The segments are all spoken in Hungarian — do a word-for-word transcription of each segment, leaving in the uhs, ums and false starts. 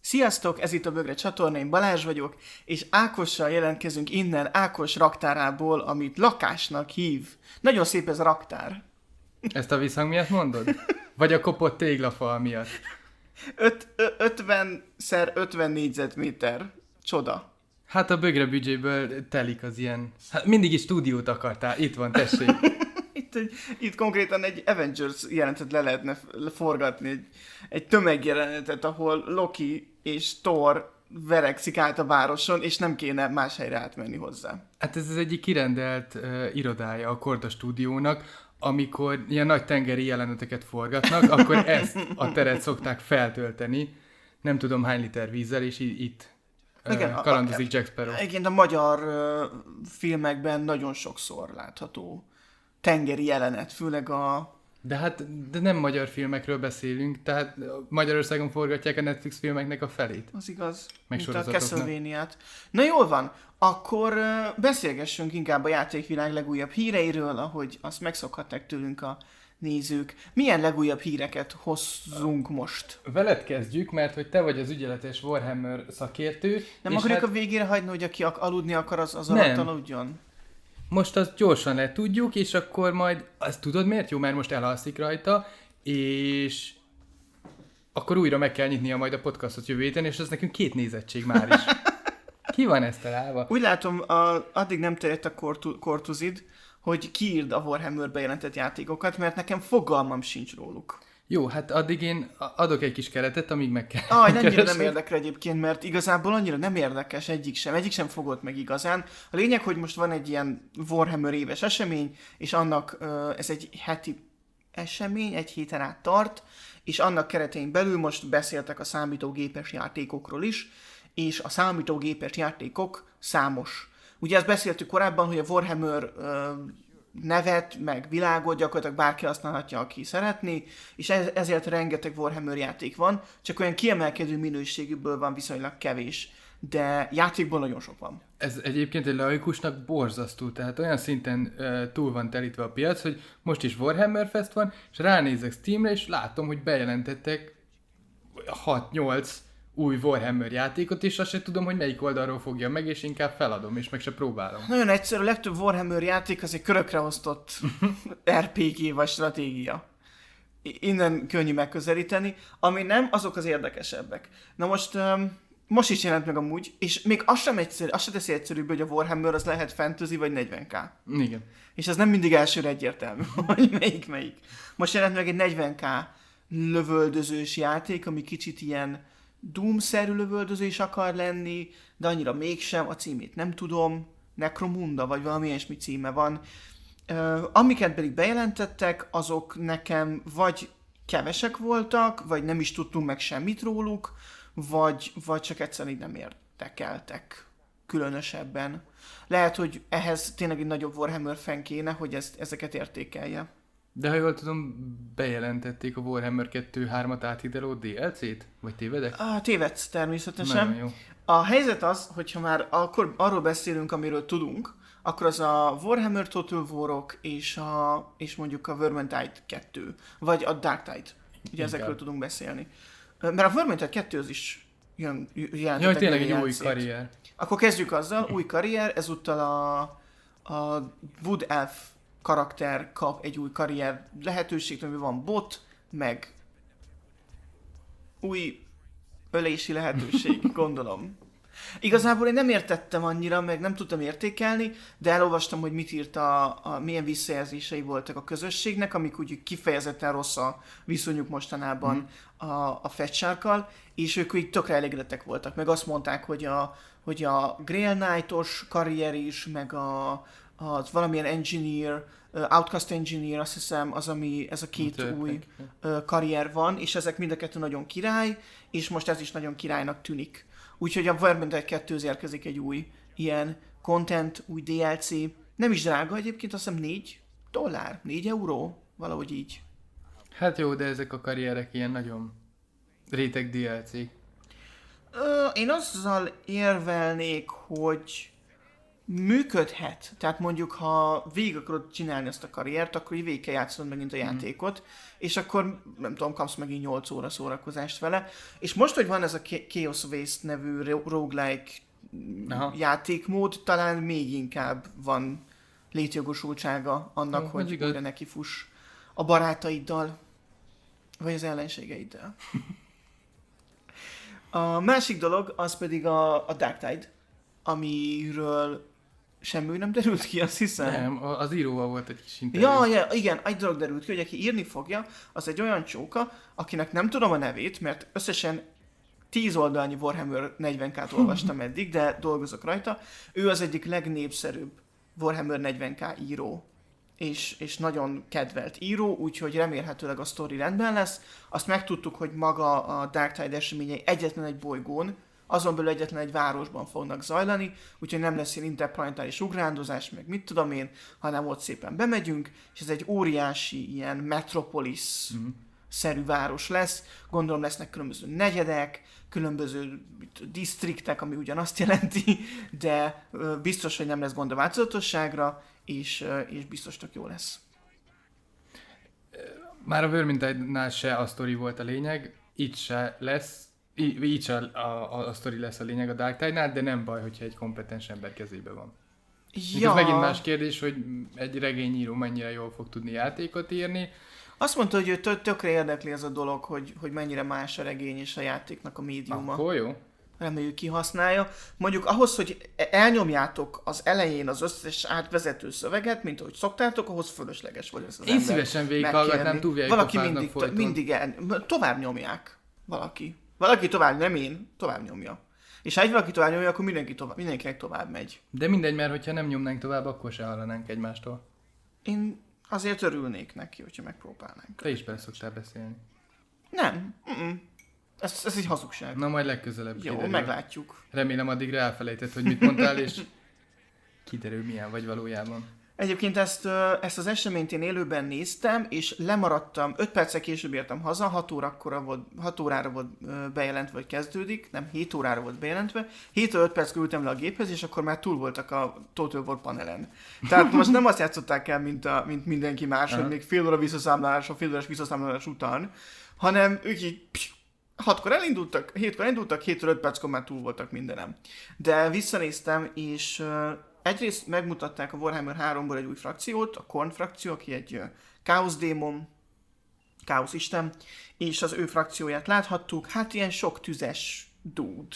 Sziasztok, ez itt a Bögre csatorna, én Balázs vagyok, és Ákossal jelentkezünk innen Ákos raktárából, amit lakásnak hív. Nagyon szép ez a raktár. Ezt a visszhang miatt mondod? Vagy a kopott téglafal miatt? ötven szer ötven négyzetméter. Csoda. Hát a Bögre büdzséből telik az ilyen... Hát mindig is stúdiót akartál, itt van, tessék. Itt, egy, itt konkrétan egy Avengers jelenetet le lehetne forgatni, egy, egy tömegjelenetet, ahol Loki és Thor verekszik át a városon, és nem kéne más helyre átmenni hozzá. Hát ez az egyik kirendelt uh, irodája a Korda stúdiónak, amikor ilyen nagy tengeri jeleneteket forgatnak, akkor ezt a teret szokták feltölteni, nem tudom hány liter vízzel, és í- itt uh, igen, kalandozik a, Jack Sparrow. Igen, a magyar uh, filmekben nagyon sokszor látható tengeri jelenet, főleg a... De hát de nem magyar filmekről beszélünk, tehát Magyarországon forgatják a Netflix filmeknek a felét. Az igaz, meg mint a Castlevania-t. Na jól van, akkor uh, beszélgessünk inkább a játékvilág legújabb híreiről, ahogy azt megszokhatták tőlünk a nézők. Milyen legújabb híreket hozzunk most? Veled kezdjük, mert hogy te vagy az ügyeletes Warhammer szakértő. Nem akarjuk hát... a végére hagyni, hogy aki aludni akar, az, az alatt aludjon? Most azt gyorsan letudjuk, és akkor majd, azt tudod miért jó? Mert most elalszik rajta, és akkor újra meg kell nyitnia majd a podcastot jövő héten, és az nekünk két nézettség már is. Ki van ezt találva? Úgy látom, a, addig nem terjedt a kortu, kortuzid, hogy kiírd a Warhammer bejelentett játékokat, mert nekem fogalmam sincs róluk. Jó, hát addig én adok egy kis keretet, amíg meg kell. Aj, annyira nem érdekel egyébként, mert igazából annyira nem érdekes egyik sem, egyik sem fogott meg igazán. A lényeg, hogy most van egy ilyen Warhammer éves esemény, és annak uh, ez egy heti esemény, egy héten át tart, és annak keretein belül most beszéltek a számítógépes játékokról is, és a számítógépes játékok számos. Ugye ezt beszéltük korábban, hogy a Warhammer uh, nevet, meg világot gyakorlatilag bárki használhatja, aki szeretné, és ez, ezért rengeteg Warhammer játék van, csak olyan kiemelkedő minőségűből van viszonylag kevés, de játékból nagyon sok van. Ez egyébként egy laikusnak borzasztó, tehát olyan szinten uh, túl van telítve a piac, hogy most is Warhammer Fest van, és ránézek Steamre, és látom, hogy bejelentettek hat-nyolc új Warhammer játékot, és azt sem tudom, hogy melyik oldalról fogja meg, és inkább feladom, és meg se próbálom. Nagyon egyszerű, a legtöbb Warhammer játék az egy körökre osztott er pé gé vagy stratégia. Innen könnyű megközelíteni. Ami nem, azok az érdekesebbek. Na most, um, most is jelent meg amúgy, és még az sem egyszerű, az sem teszi egyszerűbb, hogy a Warhammer az lehet fantasy vagy negyven ká. Igen. És ez nem mindig elsőre egyértelmű, hogy melyik melyik. Most jelent meg egy negyven ká lövöldözős játék, ami kicsit ilyen Doom-szerű lövöldözés akar lenni, de annyira mégsem, a címét nem tudom, Necromunda, vagy valami ilyesmi címe van. Uh, amiket pedig bejelentettek, azok nekem vagy kevesek voltak, vagy nem is tudtunk meg semmit róluk, vagy, vagy csak egyszerűen így nem érdekeltek különösebben. Lehet, hogy ehhez tényleg egy nagyobb Warhammer fan kéne, hogy ezt, ezeket értékelje. De ha jól tudom, bejelentették a Warhammer kettő hármat áthidaló dé el cét? Vagy tévedek? Ah, tévedsz természetesen. Nagyon jó. A helyzet az, hogyha már akkor arról beszélünk, amiről tudunk, akkor az a Warhammer Total War-ok és, a, és mondjuk a Vermintide kettő, vagy a Dark Tide. Ugye Inkább. Ezekről tudunk beszélni. Mert a Vermintide kettő az is jön, jelentettek. Jaj, tényleg egy új karrier. Akkor kezdjük azzal, új karrier, ezúttal a, a Wood Elf karakter kap egy új karrier lehetőséget, amiben van bot, meg új ölési lehetőség, gondolom. Igazából én nem értettem annyira, meg nem tudtam értékelni, de elolvastam, hogy mit írt a, a milyen visszajelzései voltak a közösségnek, amik úgy kifejezetten rossz a viszonyuk mostanában mm. a, a Fetchárkkal, és ők így tökre elégedettek voltak, meg azt mondták, hogy a, hogy a Grail Knight-os karrier is, meg a az valamilyen engineer, uh, Outcast engineer, azt hiszem, az, ami ez a két Tőlek. új uh, karrier van, és ezek mind a kettő nagyon király, és most ez is nagyon királynak tűnik. Úgyhogy a Vermintide kettőhöz érkezik egy új ilyen content, új dé el cé. Nem is drága egyébként, azt hiszem négy dollár, négy euró, valahogy így. Hát jó, de ezek a karrierek ilyen nagyon réteg dé el cé. Uh, én azzal érvelnék, hogy működhet. Tehát mondjuk, ha végig akarod csinálni ezt a karriert, akkor így végig kell játszanod megint a játékot, mm. és akkor, nem tudom, kapsz megint nyolc óra szórakozást vele. És most, hogy van ez a Chaos Waste nevű roguelike Aha. játékmód, talán még inkább van létjogosultsága annak, oh, hogy újra neki fuss a barátaiddal, vagy az ellenségeiddel. A másik dolog, az pedig a, a Dark Tide, amiről semmi nem derült ki, azt hiszem. Nem, az íróval volt egy kis interjú. Ja, ja, igen, egy dolog derült ki, hogy aki írni fogja, az egy olyan csóka, akinek nem tudom a nevét, mert összesen tíz oldalnyi Warhammer negyven ká-t olvastam eddig, de dolgozok rajta. Ő az egyik legnépszerűbb Warhammer negyven ká író, és, és nagyon kedvelt író, úgyhogy remélhetőleg a sztori rendben lesz. Azt megtudtuk, hogy maga a Dark Tide eseményei egyetlen egy bolygón, azon belül egyetlen egy városban fognak zajlani, úgyhogy nem lesz ilyen interplanetáris ugrándozás, meg mit tudom én, hanem ott szépen bemegyünk, és ez egy óriási ilyen metropolis mm. szerű város lesz. Gondolom lesznek különböző negyedek, különböző disztriktek, ami ugyanazt jelenti, de biztos, hogy nem lesz gond a változatosságra, és, és biztos tök jó lesz. Már a Vermintide-nál se a sztori volt a lényeg, itt se lesz, így, így se a, a, a sztori lesz a lényeg a Dark Tide-nál, de nem baj, hogyha egy kompetens ember kezébe van. Ja. Ez megint más kérdés, hogy egy regényíró mennyire jól fog tudni játékot írni. Azt mondta, hogy ő tökre érdekli ez a dolog, hogy, hogy mennyire más a regény és a játéknak a médiuma. Akkor jó. Reméljük kihasználja. Mondjuk ahhoz, hogy elnyomjátok az elején az összes átvezető szöveget, mint ahogy szoktátok, ahhoz fölösleges vagy ez az Én ember szívesen végighallgatnám, túlvják valaki mindig, to- mindig el, tovább nyomják. Valaki. Valaki tovább, nem én, tovább nyomja. És ha egy valaki tovább nyomja, akkor mindenki tovább, mindenkinek tovább megy. De mindegy, mert hogyha nem nyomnánk tovább, akkor se hallanánk egymástól. Én azért örülnék neki, hogyha megpróbálnánk. Te is bele szoktál beszélni. Nem. Mm-mm. Ez, ez egy hazugság. Na majd legközelebb Jó, kiderül. meglátjuk. Remélem addigra elfelejtett, hogy mit mondtál, és kiderül milyen vagy valójában. Egyébként ezt, ezt az eseményt én élőben néztem, és lemaradtam, öt perccel később értem haza, hat órakora volt, hat órára volt bejelentve, hogy kezdődik, nem, hét órára volt bejelentve, hét öt perc ültem le a géphez, és akkor már túl voltak a Total War panelen. Tehát most nem azt játszották el, mint, a, mint mindenki más, hogy még fél óra visszaszámlálás, a fél órás visszaszámlálás után, hanem ők így psz, hatkor elindultak, hétkor elindultak, héttől öt perckor már túl voltak mindenem. De visszanéztem, és uh, egyrészt megmutatták a Warhammer háromból egy új frakciót, a Khorne frakció, aki egy uh, Chaos démon, Chaos isten, és az ő frakcióját láthattuk, hát ilyen sok tüzes dude.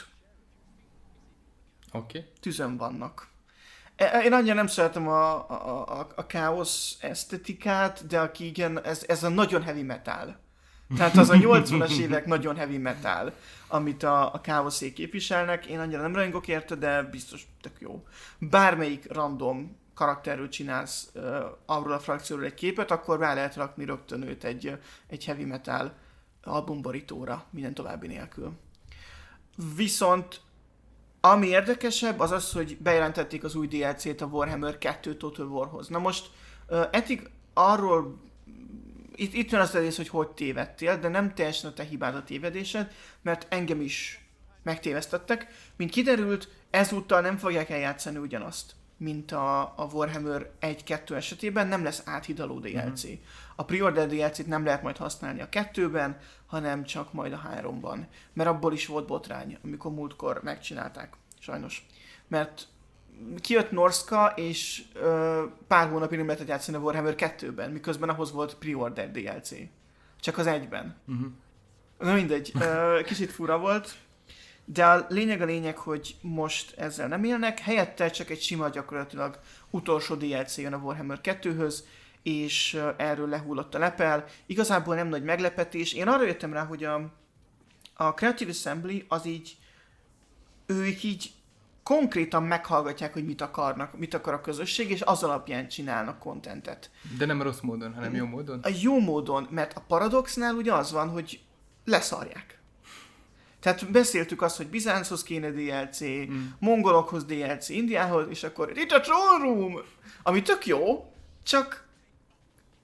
Oké. Okay. Tüzön vannak. Én annyira nem szeretem a, a, a, a Chaos esztetikát, de aki igen, ez, ez a nagyon heavy metal. Tehát az a nyolcvanas évek nagyon heavy metal, amit a, a Chaosék képviselnek. Én annyira nem rajongok érte, de biztos tök jó. Bármelyik random karakterről csinálsz uh, arról a frakcióról egy képet, akkor rá lehet rakni rögtön őt egy, egy heavy metal albumborítóra, minden további nélkül. Viszont ami érdekesebb, az az, hogy bejelentették az új dé el cét a Warhammer kettő Total Warhoz. Na most uh, eddig arról Itt, itt van az rész, hogy hogy tévedtél, de nem teljesen a te hibád a tévedésed, mert engem is megtévesztettek. Mint kiderült, ezúttal nem fogják eljátszani ugyanazt, mint a, a Warhammer egy kettő esetében, nem lesz áthidaló dé el cé. Mm-hmm. A Pre-Order dé el cét nem lehet majd használni a kettőben, hanem csak majd a háromban. Mert abból is volt botrány, amikor múltkor megcsinálták, sajnos. Mert kijött Norska, és ö, pár hónapig nem lehetett játszani a Warhammer kettőben, miközben ahhoz volt Pre-Order dé el cé. Csak az egyben. Uh-huh. Na mindegy, ö, kicsit fura volt, de a lényeg a lényeg, hogy most ezzel nem élnek, helyette csak egy sima gyakorlatilag utolsó dé el cé jön a Warhammer kettőhöz, és ö, erről lehullott a lepel. Igazából nem nagy meglepetés. Én arra jöttem rá, hogy a, a Creative Assembly az így, ők így konkrétan meghallgatják, hogy mit akarnak, mit akar a közösség, és az alapján csinálnak contentet. De nem rossz módon, hanem jó módon? A jó módon, mert a Paradoxnál ugye az van, hogy leszarják. Tehát beszéltük azt, hogy Bizánchoz kéne dé el cé, mm. mongolokhoz dé el cé, Indiához, és akkor itt a Throne Room, ami tök jó, csak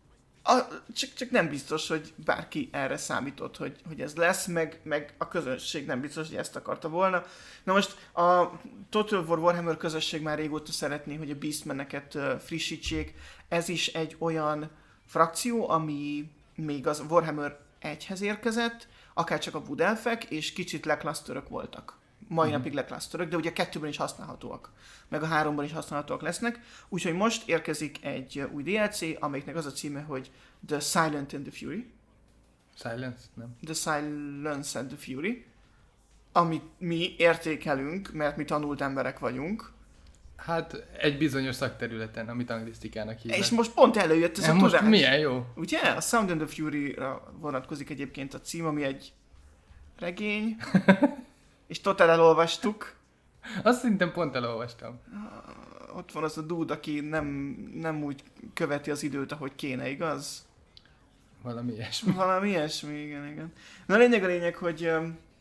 A, csak, csak nem biztos, hogy bárki erre számított, hogy, hogy ez lesz, meg, meg a közönség nem biztos, hogy ezt akarta volna. Na most a Total War Warhammer közösség már régóta szeretné, hogy a Beastmeneket uh, frissítsék. Ez is egy olyan frakció, ami még az Warhammer egyhez érkezett, akár csak a Wood Elfek, és kicsit leklasztörök voltak. Mai mm. napig leklasztörök, de ugye a kettőben is használhatóak. Meg a háromban is használhatóak lesznek. Úgyhogy most érkezik egy új dé el cé, amelyiknek az a címe, hogy The Silent and the Fury. Silence? Nem. The Silence and the Fury. Amit mi értékelünk, mert mi tanult emberek vagyunk. Hát egy bizonyos szakterületen, amit anglisztikának hívnak. És most pont előjött ez ja, a most tudás. milyen jó. Ugye? A Sound and the Fury-ra vonatkozik egyébként a cím, ami egy regény. És totál elolvastuk. Azt szerintem pont elolvastam. Ott van az a dude, aki nem, nem úgy követi az időt, ahogy kéne, igaz? Valami ilyesmi. Valami ilyesmi, igen, igen. Na a lényeg a lényeg, hogy,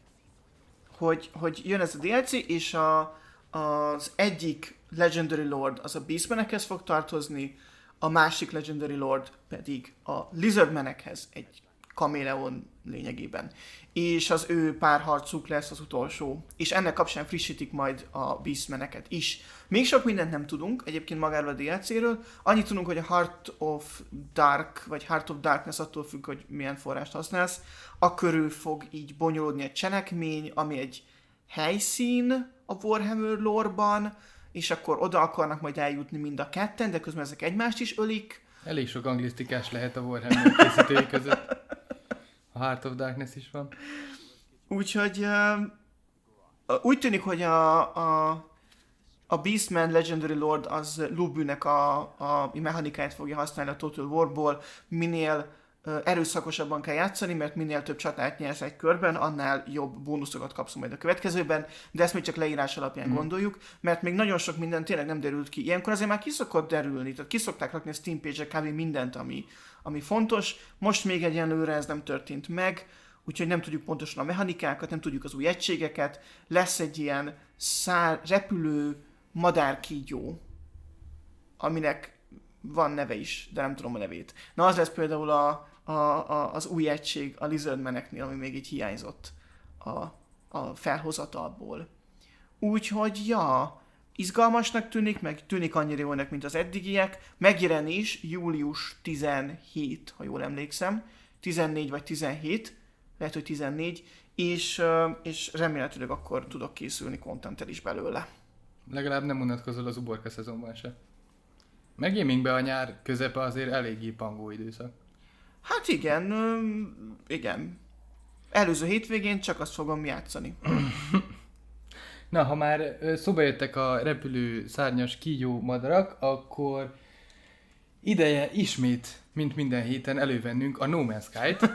hogy, hogy jön ez a dé el cé, és a, az egyik Legendary Lord az a Beastmenekhez fog tartozni, a másik Legendary Lord pedig a Lizardmenekhez, egy kaméleon lényegében. És az ő párharcuk lesz az utolsó. És ennek kapcsán frissítik majd a Beastmeneket is. Még sok mindent nem tudunk, egyébként magáról a dé el céről. Annyit tudunk, hogy a Heart of Dark, vagy Heart of Darkness, attól függ, hogy milyen forrást használsz, a körül fog így bonyolódni egy cselekmény, ami egy helyszín a Warhammer lore-ban, és akkor oda akarnak majd eljutni mind a ketten, de közben ezek egymást is ölik. Elég sok anglisztikás lehet a Warhammer készítői között. A Heart of Darkness is van. Úgyhogy uh, úgy tűnik, hogy a, a, a Beastman Legendary Lord az Lubűnek a, a mechanikáját fogja használni a Total Warból. Minél uh, erőszakosabban kell játszani, mert minél több csatát nyersz egy körben, annál jobb bónuszokat kapsz majd a következőben, de ezt még csak leírás alapján mm. gondoljuk, mert még nagyon sok minden tényleg nem derült ki. Ilyenkor azért már ki szokott derülni, tehát ki szokták rakni a Steam page-re kb. Mindent, ami, ami fontos. Most még egyenlőre ez nem történt meg, úgyhogy nem tudjuk pontosan a mechanikákat, nem tudjuk az új egységeket. Lesz egy ilyen szár, repülő madárkígyó, aminek van neve is, de nem tudom a nevét. Na az lesz például a, a, a, az új egység a Lizardmeneknél, ami még így hiányzott a, a felhozatalból. Úgyhogy ja, izgalmasnak tűnik, meg tűnik annyira jónak, mint az eddigiek. Megjelen is július tizenhét, ha jól emlékszem. tizennégy vagy tizenhét, lehet, hogy tizennégy, és, és remélhetőleg akkor tudok készülni contenttel is belőle. Legalább nem unatkozol az uborka szezonban se. Meg gamingbe a nyár közepe azért eléggé pangó időszak. Hát igen, igen. Előző hétvégén csak azt fogom játszani. Na, ha már szóba jöttek a repülő szárnyas kígyó madarak, akkor ideje ismét, mint minden héten elővennünk a No Man's Sky-t.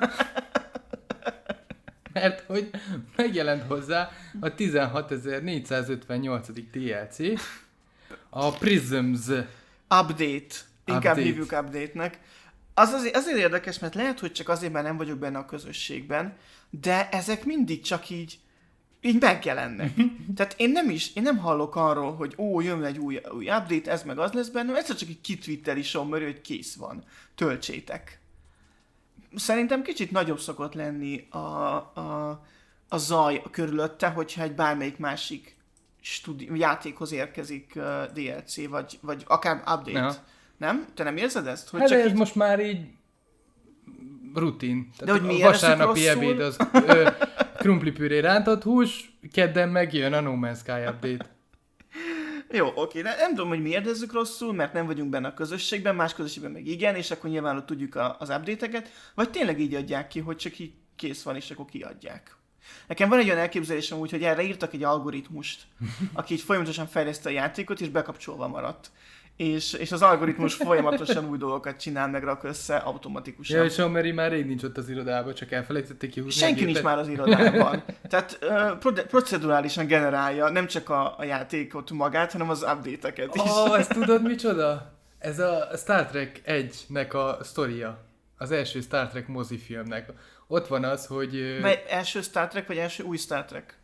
Mert hogy megjelent hozzá a tizenhatezer-négyszázötvennyolcadik dé el cé, a Prisms Update. Inkább Update. hívjuk update-nek. Az azért, azért érdekes, mert lehet, hogy csak azért, mert nem vagyok benne a közösségben, de ezek mindig csak így így megjelennek. Tehát én nem is, én nem hallok arról, hogy ó, jön egy új, új update, ez meg az lesz bennem, egyszer csak egy kitwitteri sommeri, hogy kész van. Töltsétek. Szerintem kicsit nagyobb szokott lenni a, a, a zaj körülötte, hogyha egy bármelyik másik studi- játékhoz érkezik uh, dé el cé, vagy, vagy akár update. Ja. Nem? Te nem érzed ezt? Hogy hát csak ez így... most már így rutin. De hogy a vasárnapi ebéd az ö, krumplipüré rántott hús, kedden megjön a No Man's Sky update. Jó, oké, de nem tudom, hogy mi érdezzük rosszul, mert nem vagyunk benne a közösségben, más közösségben meg igen, és akkor nyilván ott tudjuk a, az update-eket, vagy tényleg így adják ki, hogy csak így kész van, és akkor kiadják. Nekem van egy olyan elképzelésem úgy, hogy erre írtak egy algoritmust, aki így folyamatosan fejleszte a játékot, és bekapcsolva maradt. És, és az algoritmus folyamatosan új dolgokat csinál, meg rak össze automatikusan. Ja, és Someri már rég nincs ott az irodában, csak elfelejtették kihúzni. Senki nincs már az irodában. Tehát uh, procedurálisan generálja nem csak a, a játékot magát, hanem az update-eket is. Ó, oh, ezt tudod micsoda? Ez a Star Trek egynek a sztoria. Az első Star Trek mozifilmnek. Ott van az, hogy... Mely első Star Trek, vagy első új Star Trek?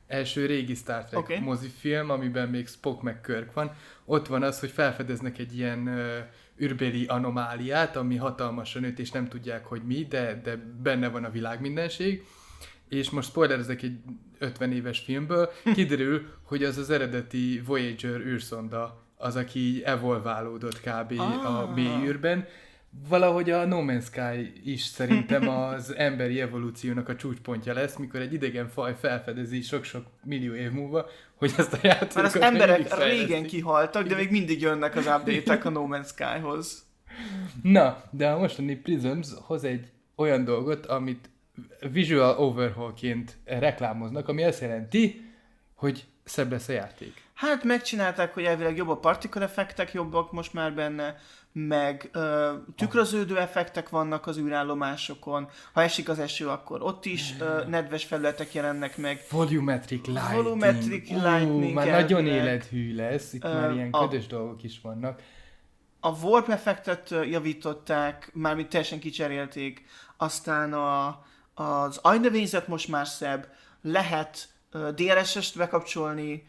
első régi Star Trek Okay. mozifilm, amiben még Spock meg Kirk van, ott van az, hogy felfedeznek egy ilyen uh, űrbéli anomáliát, ami hatalmasan nőtt, és nem tudják, hogy mi, de, de benne van a világ mindenség. És most spoilerezek egy ötven éves filmből, kiderül, hogy az az eredeti Voyager űrszonda, az, aki így evolválódott kb. Ah. a mély űrben. Valahogy a No Man's Sky is szerintem az emberi evolúciónak a csúcspontja lesz, mikor egy idegen faj felfedezi sok-sok millió év múlva, hogy ezt a játékot... Mert az emberek régen kihaltak, de még mindig jönnek az update-ek a No Man's Skyhoz. Na, de a mostani Prisms hoz egy olyan dolgot, amit visual overhaulként reklámoznak, ami azt jelenti, hogy szebb lesz a játék. Hát megcsinálták, hogy elvileg jobb a particle effektek, jobbak most már benne, meg ö, tükröződő effektek vannak az űrállomásokon. Ha esik az eső, akkor ott is ö, nedves felületek jelennek meg. Volumetric lighting. Volumetric lighting. Uh, már nagyon élethű lesz, itt uh, már ilyen a, ködös dolgok is vannak. A warp effektet javították, mármint teljesen kicserélték, aztán a, az agynövényzet most már szebb, lehet uh, dé el es-est bekapcsolni,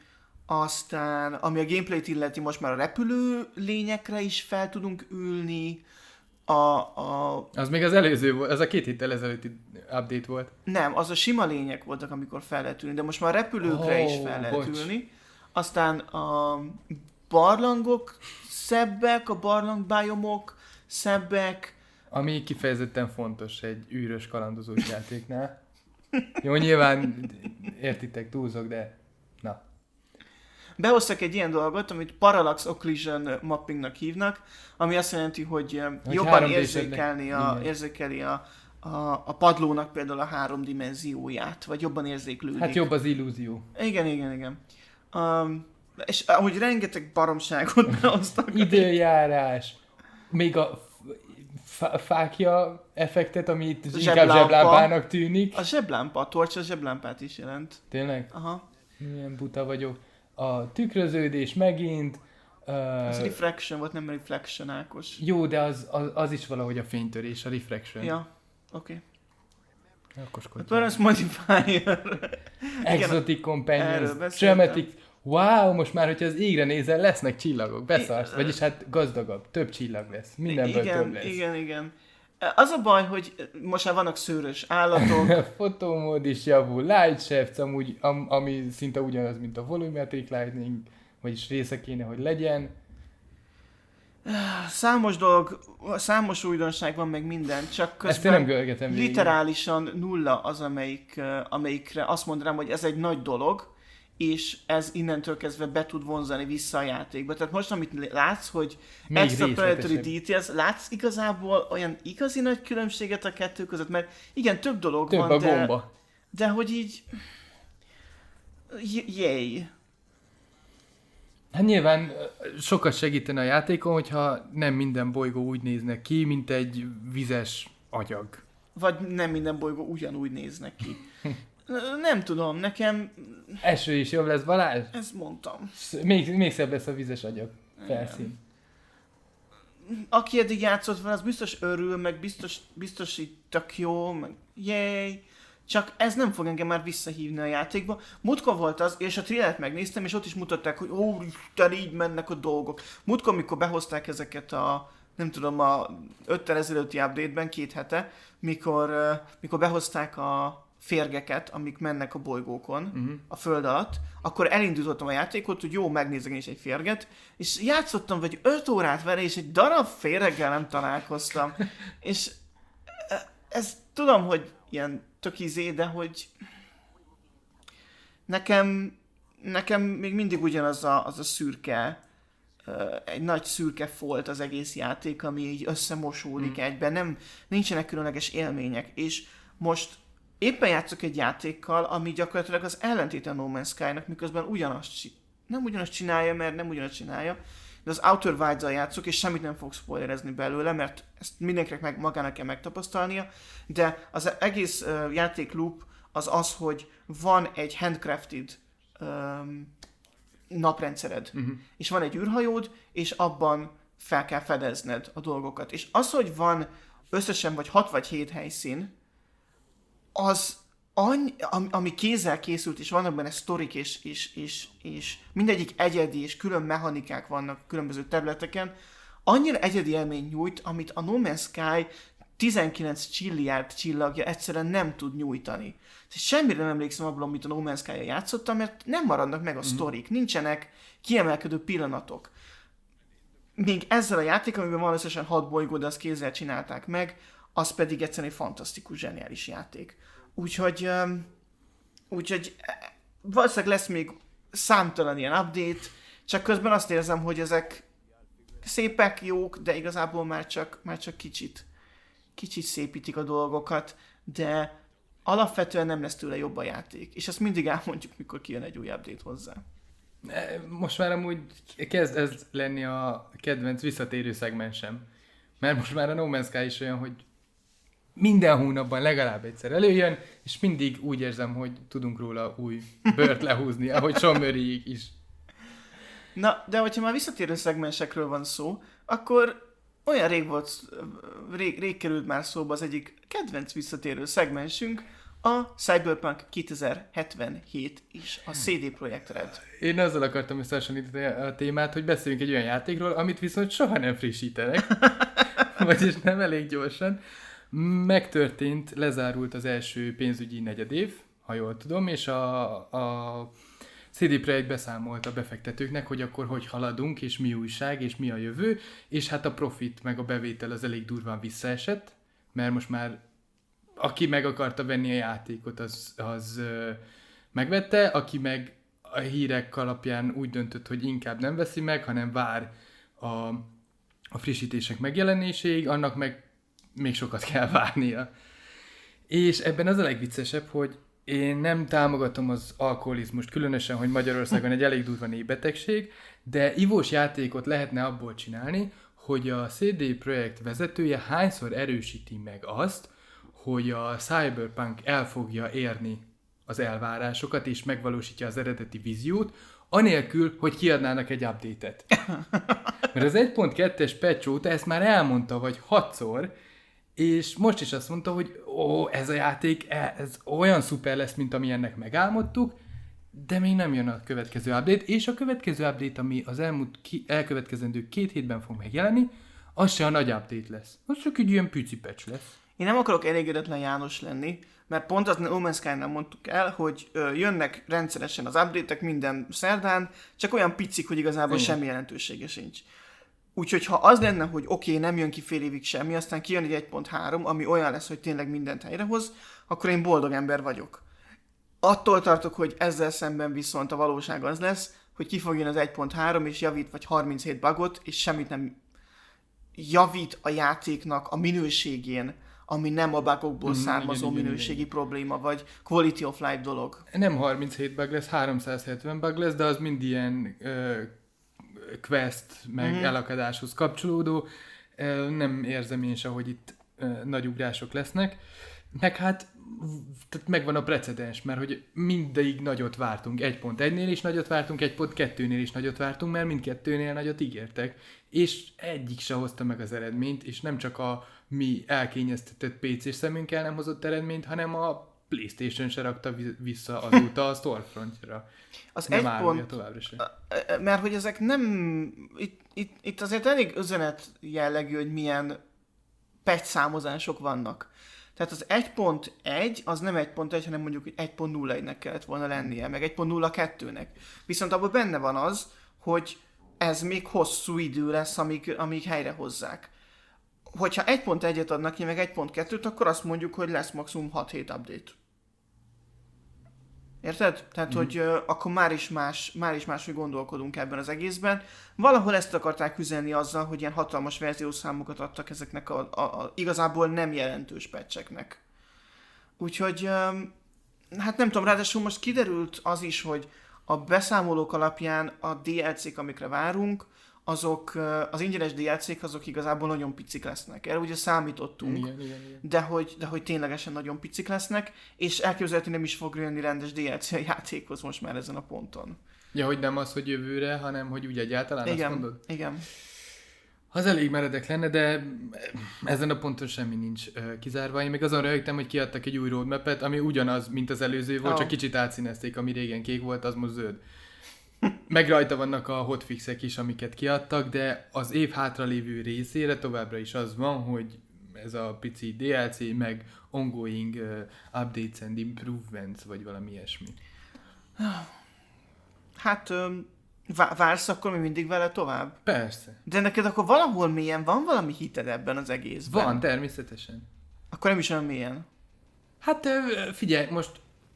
aztán, ami a gameplayt illeti, most már a repülő lényekre is fel tudunk ülni. A, a... Az még az előző volt, az a két héttel ezelőtti update volt. Nem, az a sima lények voltak, amikor fel lehet ülni, de most már repülőkre oh, is fel lehet bocs. ülni. Aztán a barlangok szebbek, a barlangbiomok szebbek. Ami kifejezetten fontos egy űrös kalandozós játéknál. Jó, nyilván értitek, túlzok, de na. Behoztak egy ilyen dolgot, amit Parallax Occlusion Mappingnak hívnak, ami azt jelenti, hogy, hogy jobban érzékelni a, érzékeli a, a, a padlónak például a három dimenzióját, vagy jobban érzéklődik. Hát jobb az illúzió. Igen, igen, igen. Um, és ahogy rengeteg baromságot behoztak. Időjárás, még a f- fákja effektet, ami itt zseblámpa. Inkább zseblámpának tűnik. A zseblámpa, a torcs a zseblámpát is jelent. Tényleg? Aha. Milyen buta vagyok. A tükröződés megint. Uh, az refraction volt, nem reflection, Ákos. Jó, de az, az, az is valahogy a fénytörés, a refraction. Ja, oké. Okay. Okoskodj. Appearance modifier. Exotic companions, dramatic. Wow, most már, hogyha az égre nézel, lesznek csillagok, beszarsz. Vagyis hát gazdagabb, több csillag lesz. Mindenből igen, több lesz. Igen, igen. Az a baj, hogy most már vannak szőrös állatok. Fotómód is javul, light shafts, amúgy, am, ami szinte ugyanaz, mint a volumetric lighting, vagyis része kéne, hogy legyen. Számos dolog, számos újdonság van, meg minden, csak közben nem görgetem végig. Literálisan nulla az, amelyik, amelyikre azt mondanám, hogy ez egy nagy dolog, és ez innentől kezdve be tud vonzani vissza a játékba. Tehát most, amit látsz, hogy még extra predatory details, látsz igazából olyan igazi nagy különbséget a kettő között, mert igen, több dolog több van, a de, gomba. de hogy így... Jéj! Hát nyilván sokat segítene a játékon, hogyha nem minden bolygó úgy néznek ki, mint egy vizes agyag. Vagy nem minden bolygó ugyanúgy néznek ki. Nem tudom, nekem... Eső is jobb lesz, Balázs? Ezt mondtam. Még, még szebb lesz a vizes agyag felszín. Aki eddig játszott vele, az biztos örül, meg biztos, biztos így tök jó, meg jéj. Csak ez nem fog engem már visszahívni a játékba. Múltkor volt az, és a trailert megnéztem, és ott is mutatták, hogy ó, Isten, így mennek a dolgok. Múltkor, amikor behozták ezeket a, nem tudom, a öttel ezelőtti update-ben, két hete, mikor, mikor behozták a férgeket, amik mennek a bolygókon, uh-huh. a föld alatt, akkor elindítottam a játékot, hogy jó, megnézek én is egy férget, és játszottam vagy öt órát vele, és egy darab férgeggel nem találkoztam. És ez tudom, hogy ilyen tök izé, de hogy nekem, nekem még mindig ugyanaz a, az a szürke, egy nagy szürke folt az egész játék, ami így összemosódik mm. egyben, nem, nincsenek különleges élmények, és most éppen játszok egy játékkal, ami gyakorlatilag az ellentéte a No Man's Sky-nak, miközben ugyanazt, nem ugyanazt csinálja, mert nem ugyanazt csinálja, de az Outer Wilds-al játszok, és semmit nem fog spoilerezni belőle, mert ezt mindenkinek meg, magának kell megtapasztalnia, de az egész uh, játék loop az az, hogy van egy handcrafted um, naprendszered, uh-huh. és van egy űrhajód, és abban fel kell fedezned a dolgokat. És az, hogy van összesen vagy hat vagy hét helyszín, az, annyi, ami, ami kézzel készült, és vannak benne sztorik, és, és, és, és mindegyik egyedi, és külön mechanikák vannak különböző területeken, annyira egyedi élmény nyújt, amit a No Man's Sky tizenkilenc csilliárd csillagja egyszerűen nem tud nyújtani. Semmire nem emlékszem abból, amit a No Man's Sky-ja játszottam, mert nem maradnak meg a sztorik, mm. nincsenek kiemelkedő pillanatok. Még ezzel a játék, amiben van összesen hat bolygó, de azt kézzel csinálták meg, az pedig egyszerűen egy fantasztikus, zseniális játék. Úgyhogy, um, úgyhogy valószínűleg lesz még számtalan ilyen update, csak közben azt érzem, hogy ezek szépek, jók, de igazából már csak, már csak kicsit, kicsit szépítik a dolgokat, de alapvetően nem lesz tőle jobb a játék. És ezt mindig elmondjuk, mikor kijön egy új update hozzá. Most már amúgy kezd ez lenni a kedvenc visszatérő szegmensem. Mert most már a No Man's Sky is olyan, hogy minden hónapban legalább egyszer előjön, és mindig úgy érzem, hogy tudunk róla új bört lehúzni, ahogy Sean Murrayék is. Na, de hogyha már visszatérő szegmensekről van szó, akkor olyan rég volt, rég, rég került már szóba az egyik kedvenc visszatérő szegmensünk, a Cyberpunk kétezer-hetvenhét is, a cé dé Projekt Red. Én azzal akartam összehasonlítani a témát, hogy beszéljünk egy olyan játékról, amit viszont soha nem frissítenek, vagyis nem elég gyorsan. Megtörtént, lezárult az első pénzügyi negyedév, ha jól tudom, és a, a cé dé Projekt beszámolt a befektetőknek, hogy akkor hogy haladunk, és mi újság, és mi a jövő, és hát a profit meg a bevétel az elég durván visszaesett, mert most már aki meg akarta venni a játékot, az, az ö, megvette, aki meg a hírek alapján úgy döntött, hogy inkább nem veszi meg, hanem vár a, a frissítések megjelenéséig, annak meg még sokat kell várnia. És ebben az a legviccesebb, hogy én nem támogatom az alkoholizmust, különösen, hogy Magyarországon egy elég durva népbetegség, de ivós játékot lehetne abból csinálni, hogy a cé dé Projekt vezetője hányszor erősíti meg azt, hogy a Cyberpunk el fogja érni az elvárásokat, és megvalósítja az eredeti víziót, anélkül, hogy kiadnának egy update-et. Mert az egy pont kettes patch óta ezt már elmondta, vagy hatszor, és most is azt mondta, hogy ó, ez a játék, ez olyan szuper lesz, mint ami ennek megálmodtuk, de még nem jön a következő update, és a következő update, ami az elmúlt ki, elkövetkezendő két hétben fog megjelenni, az se a nagy update lesz. Az csak egy ilyen pici patch lesz. Én nem akarok elégedetlen János lenni, mert pont az No Man's Sky-nál mondtuk el, hogy ö, jönnek rendszeresen az update-ek minden szerdán, csak olyan picik, hogy igazából igen, semmi jelentősége sincs. Úgyhogy ha az lenne, hogy oké, okay, nem jön ki fél évig semmi, aztán kijön egy egy pont három, ami olyan lesz, hogy tényleg mindent helyrehoz, akkor én boldog ember vagyok. Attól tartok, hogy ezzel szemben viszont a valóság az lesz, hogy ki fog jönni az egy pont három, és javít vagy harminchét bugot, és semmit nem javít a játéknak a minőségén, ami nem a bugokból mm, származó igen, minőségi igen, probléma, vagy quality of life dolog. Nem harminchét bug lesz, háromszázhetven bug lesz, de az mind ilyen uh, quest, meg mm-hmm. elakadáshoz kapcsolódó. Uh, nem érzem én se, hogy itt uh, nagy ugrások lesznek. Meg hát tehát megvan a precedens, mert hogy mindig nagyot vártunk. egy pont egynél is nagyot vártunk, egy pont kettőnél is nagyot vártunk, mert mindkettőnél nagyot ígértek. És egyik se hozta meg az eredményt, és nem csak a mi elkényeztetett pé cés szemünkkel nem hozott eredményt, hanem a PlayStation se rakta vissza azóta a Storefrontra. Az nem egy pont, továbbra sem. Mert hogy ezek nem... Itt, itt, itt azért elég üzenet jellegű, hogy milyen patch számozások vannak. Tehát az egy pont egy az nem egy pont egy, hanem mondjuk egy pont nulla egynek kellett volna lennie, meg egy pont nulla kettőnek. Viszont abban benne van az, hogy ez még hosszú idő lesz, amíg, amíg helyrehozzák. Hogyha egy pont egyet adnak ki, meg egy pont kettőt, akkor azt mondjuk, hogy lesz maximum hat-hét update. Érted? Tehát, mm. hogy uh, akkor már is, más, már is máshogy gondolkodunk ebben az egészben. Valahol ezt akarták üzenni azzal, hogy ilyen hatalmas verziószámokat adtak ezeknek a, a, a igazából nem jelentős patcheknek. Úgyhogy, um, hát nem tudom, ráadásul most kiderült az is, hogy a beszámolók alapján a dé el cék, amikre várunk, azok, az ingyenes dé el cék azok igazából nagyon picik lesznek. Erre ugye számítottunk, igen, igen, igen. De, hogy, de hogy ténylegesen nagyon picik lesznek, és elképzelhető nem is fog jönni rendes dé el cé a játékhoz most már ezen a ponton. Ja, hogy nem az, hogy jövőre, hanem hogy úgy egyáltalán igen, azt mondod? Igen. Az elég meredek lenne, de ezen a ponton semmi nincs uh, kizárva. Én még azon röhögtem, hogy kiadtak egy új roadmap-et, ami ugyanaz, mint az előző volt, oh. csak kicsit átszínezték, ami régen kék volt, az most zöld. Meg rajta vannak a hotfixek is, amiket kiadtak, de az év hátralévő részére továbbra is az van, hogy ez a pici dé el cé, meg ongoing uh, updates and improvements, vagy valami ilyesmi. Hát um, vársz akkor mi mindig vele tovább? Persze. De neked akkor valahol mélyen van valami hited ebben az egészben? Van, természetesen. Akkor nem is olyan mélyen. Hát figyelj, most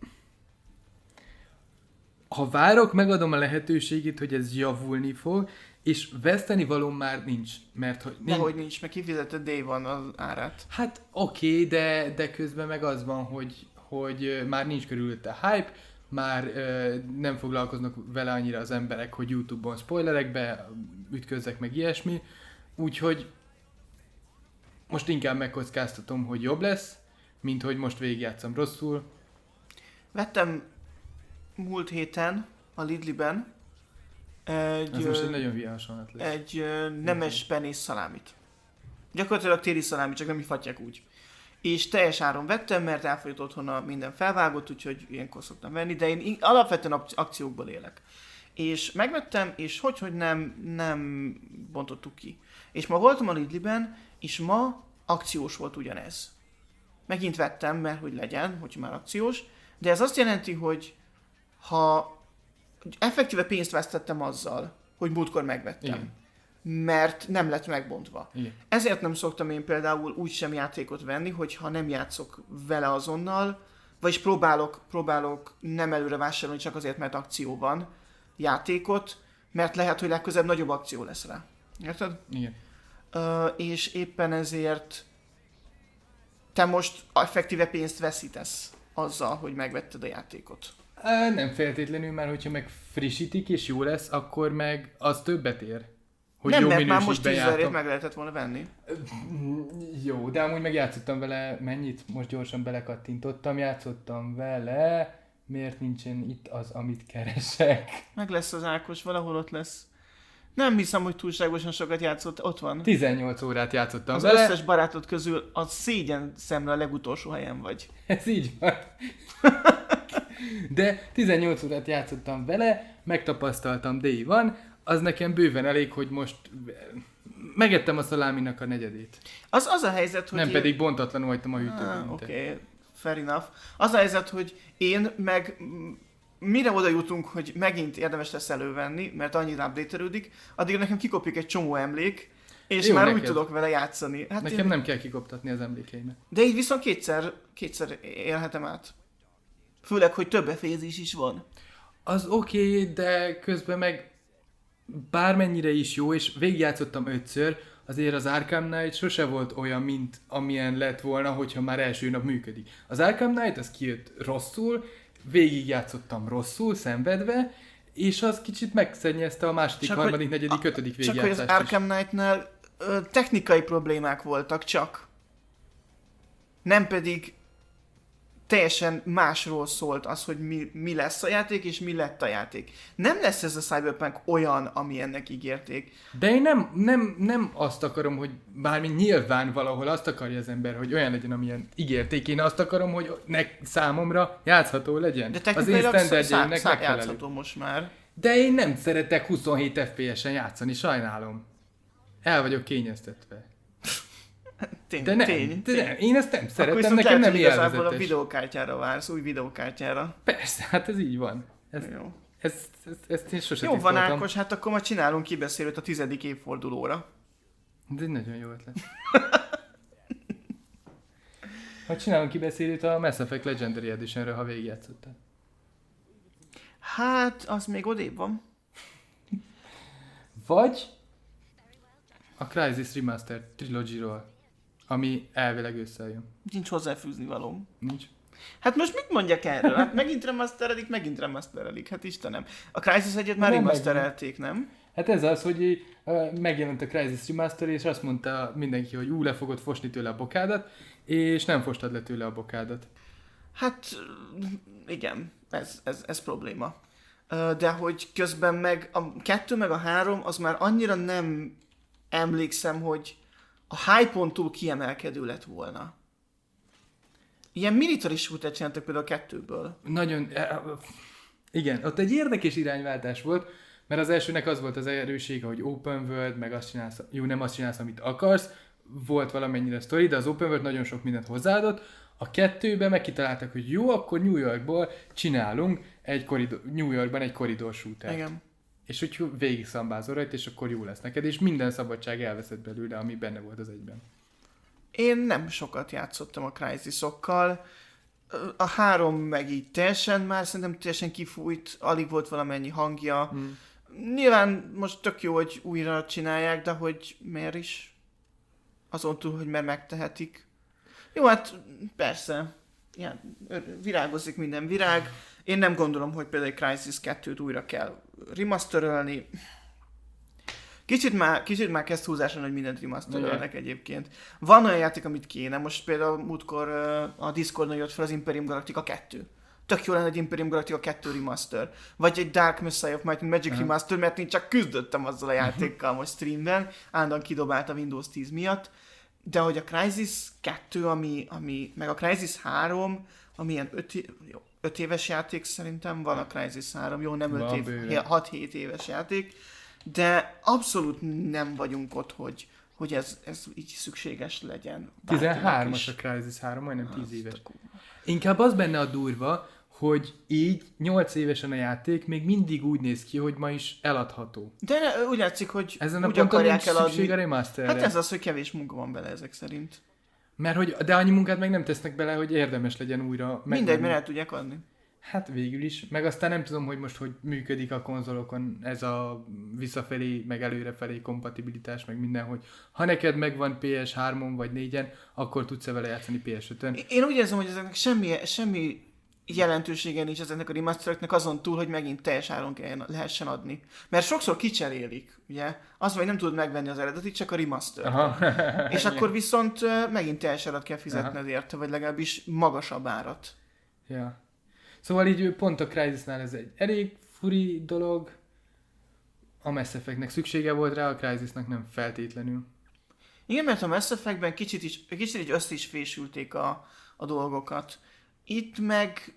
ha várok, megadom a lehetőségét, hogy ez javulni fog, és veszteni való már nincs, mert hogy... Nincs. Dehogy nincs, meg kifizetett Day van az árát. Hát oké, okay, de, de közben meg az van, hogy, hogy már nincs körülötte hype, már ö, nem foglalkoznak vele annyira az emberek, hogy YouTube-on spoilerekbe ütközzek meg ilyesmi, úgyhogy most inkább megkockáztatom, hogy jobb lesz, mint hogy most végigjátszom rosszul. Vettem múlt héten a Lidl-ben egy, ez most egy nagyon hülye hasonlat lesz. Egy ö, nemes penész szalámit. Gyakorlatilag téli szalámi, csak nem így fatják úgy. És teljes áron vettem, mert elfogyott otthon a minden felvágott, úgyhogy ilyenkor szoktam venni, de én alapvetően akciókból élek. És megvettem, és hogy-hogy nem, nem bontottuk ki. És ma voltam a Lidl-ben, és ma akciós volt ugyanez. Megint vettem, mert hogy legyen, hogy már akciós, de ez azt jelenti, hogy ha effektíve pénzt vesztettem azzal, hogy múltkor megvettem. Igen. Mert nem lett megbontva. Igen. Ezért nem szoktam én például úgy sem játékot venni, hogyha nem játszok vele azonnal, vagyis próbálok, próbálok nem előre vásárolni csak azért, mert akció van játékot, mert lehet, hogy legközelebb nagyobb akció lesz rá. Érted? Igen. Uh, és éppen ezért te most effektíve pénzt veszítesz azzal, hogy megvetted a játékot. Nem feltétlenül, mert hogyha meg frissítik és jó lesz, akkor meg az többet ér. Hogy nem, jó mert már most tízezerért jártam. meg lehetett volna venni. Jó, de amúgy megjátszottam vele, mennyit? Most gyorsan belekattintottam, játszottam vele, miért nincsen itt az, amit keresek? Meg lesz az Ákos, valahol ott lesz. Nem hiszem, hogy túlságosan sokat játszott, ott van. tizennyolc órát játszottam az vele. Az összes barátod közül a szégyen szemre a legutolsó helyen vagy. Ez így van. De tizennyolc órát játszottam vele, megtapasztaltam Day van, az nekem bőven elég, hogy most megettem a szaláminak a negyedét. Az, az a helyzet, hogy... Nem én... pedig bontatlanul hagytam a hűtőbe. Ah, Oké, okay. Fair enough. Az a helyzet, hogy én meg mire oda jutunk, hogy megint érdemes lesz elővenni, mert annyira update-erődik, addig nekem kikopik egy csomó emlék, és jó, már neked. Úgy tudok vele játszani. Hát nekem én... nem kell kikoptatni az emlékeimet. De így viszont kétszer, kétszer élhetem át. Főleg, hogy több befejezés is van. Az oké, okay, de közben meg bármennyire is jó, és végigjátszottam ötször, azért az Arkham Knight sose volt olyan, mint amilyen lett volna, hogyha már első nap működik. Az Arkham Knight az kijött rosszul, végigjátszottam rosszul, szenvedve, és az kicsit megszennyezte a második, csak harmadik, hogy, negyedik, ötödik végigjátszást is. Csak hogy az Arkham Knight-nál ö, technikai problémák voltak csak. Nem pedig teljesen másról szólt az, hogy mi, mi lesz a játék, és mi lett a játék. Nem lesz ez a Cyberpunk olyan, ami ennek ígérték. De én nem, nem, nem azt akarom, hogy bármi nyilván valahol azt akarja az ember, hogy olyan legyen, amilyen ígérték. Én azt akarom, hogy nek, számomra játszható legyen. De technikailag szá- szá- játszható most már. De én nem szeretek huszonhét ef pé esen játszani, sajnálom. El vagyok kényeztetve. Tény, de nem, tény, de tény. Nem, én ezt nem szeretem, nekem nem élvezetes. Igazából a videókártyára vársz, új videókártyára. Persze, hát ez így van. Ez, jó. Ez, ez, ezt én sosem jó van Ákos, hát akkor ma csinálunk kibeszélőt a tizedik évfordulóra. Ez egy nagyon jó ötlet. Hogy csinálunk kibeszélőt a Mass Effect Legendary Editionről, ha végigjátszottál. Hát, az még odébb van. Vagy a Crysis Remastered Trilogy-ról, ami elvileg összejön. Nincs hozzáfűzni valóm. Nincs. Hát most mit mondjak erről? Hát megint remasterelik, megint remasterelik. Hát Istenem. A Crysis egyet már remasterelték, nem? Hát ez az, hogy uh, megjelent a Crysis Remaster, és azt mondta mindenki, hogy ú, le fogod fosni tőle a bokádat, és nem fostad le tőle a bokádat. Hát igen, ez, ez, ez probléma. De hogy közben meg a kettő meg a három az már annyira nem emlékszem, hogy a hype-on túl kiemelkedő lett volna. Ilyen military shooter csináltak például a kettőből. Nagyon, igen, ott egy érdekes irányváltás volt, mert az elsőnek az volt az erősége, hogy open world, meg azt csinálsz, jó, nem azt csinálsz, amit akarsz, volt valamennyire sztori, de az open world nagyon sok mindent hozzáadott. A kettőben meg kitaláltak, hogy jó, akkor New Yorkból csinálunk egy koridor, New Yorkban egy koridor shootert. Igen. És hogy végig szambázol rajta, és akkor jó lesz neked, és minden szabadság elveszett belőle, ami benne volt az egyben. Én nem sokat játszottam a Crysis-okkal. A három meg így teljesen már szerintem teljesen kifújt, alig volt valamennyi hangja. Hmm. Nyilván most tök jó, hogy újra csinálják, de hogy miért is? Azon túl, hogy mert megtehetik. Jó, hát persze. Ja, virágozik minden virág. Én nem gondolom, hogy például egy Crysis kettőt újra kell remasterölni. Kicsit már, kicsit már kezd húzáson, hogy mindent remasterölnek egyébként. Van olyan játék, amit kéne. Most például múltkor a Discordon jött fel az Imperium Galactica kettő. Tök jó lenne egy Imperium Galactica kettő remaster. Vagy egy Dark Messiah of Might and Magic uh-huh. remaster, mert én csak küzdöttem azzal a játékkal most streamben. Állandóan kidobált a Windows tíz miatt. De hogy a Crysis kettő, ami, ami, meg a Crysis három, ami ilyen öt éves játék szerintem, van a Crysis három, jó, nem öt év, hat-hét éves játék, de abszolút nem vagyunk ott, hogy, hogy ez, ez így szükséges legyen. tizenhármas a Crysis három, majdnem tíz éves. Inkább az benne a durva, hogy így nyolc évesen a játék még mindig úgy néz ki, hogy ma is eladható. De úgy látszik, hogy ezen úgy akarják eladni. Szükség a remasterre. Hát ez az, hogy kevés munka van bele ezek szerint. Mert hogy, de annyi munkát meg nem tesznek bele, hogy érdemes legyen újra megvenni. Mindegy, mert el tudják adni. Hát végül is. Meg aztán nem tudom, hogy most hogy működik a konzolokon ez a visszafelé, meg előrefelé kompatibilitás, meg minden, hogy ha neked megvan pé es hármon vagy négyen, akkor tudsz-e vele játszani pé es ötön. Én úgy érzem, hogy ezeknek semmi, semmi jelentősége nincs ezeknek a remastereknek azon túl, hogy megint teljes áron kelljen, lehessen adni. Mert sokszor kicserélik, ugye? Az, hogy nem tudod megvenni az eredetit, csak a remaster. És akkor viszont megint teljes árat kell fizetned érte, vagy legalábbis magasabb árat. Ja. Szóval így pont a Crysisnál ez egy elég furi dolog. A Mass Effectnek szüksége volt rá, a Crysisnak nem feltétlenül. Igen, mert a Mass Effectben kicsit, is, kicsit így össze is fésülték a, a dolgokat. Itt meg...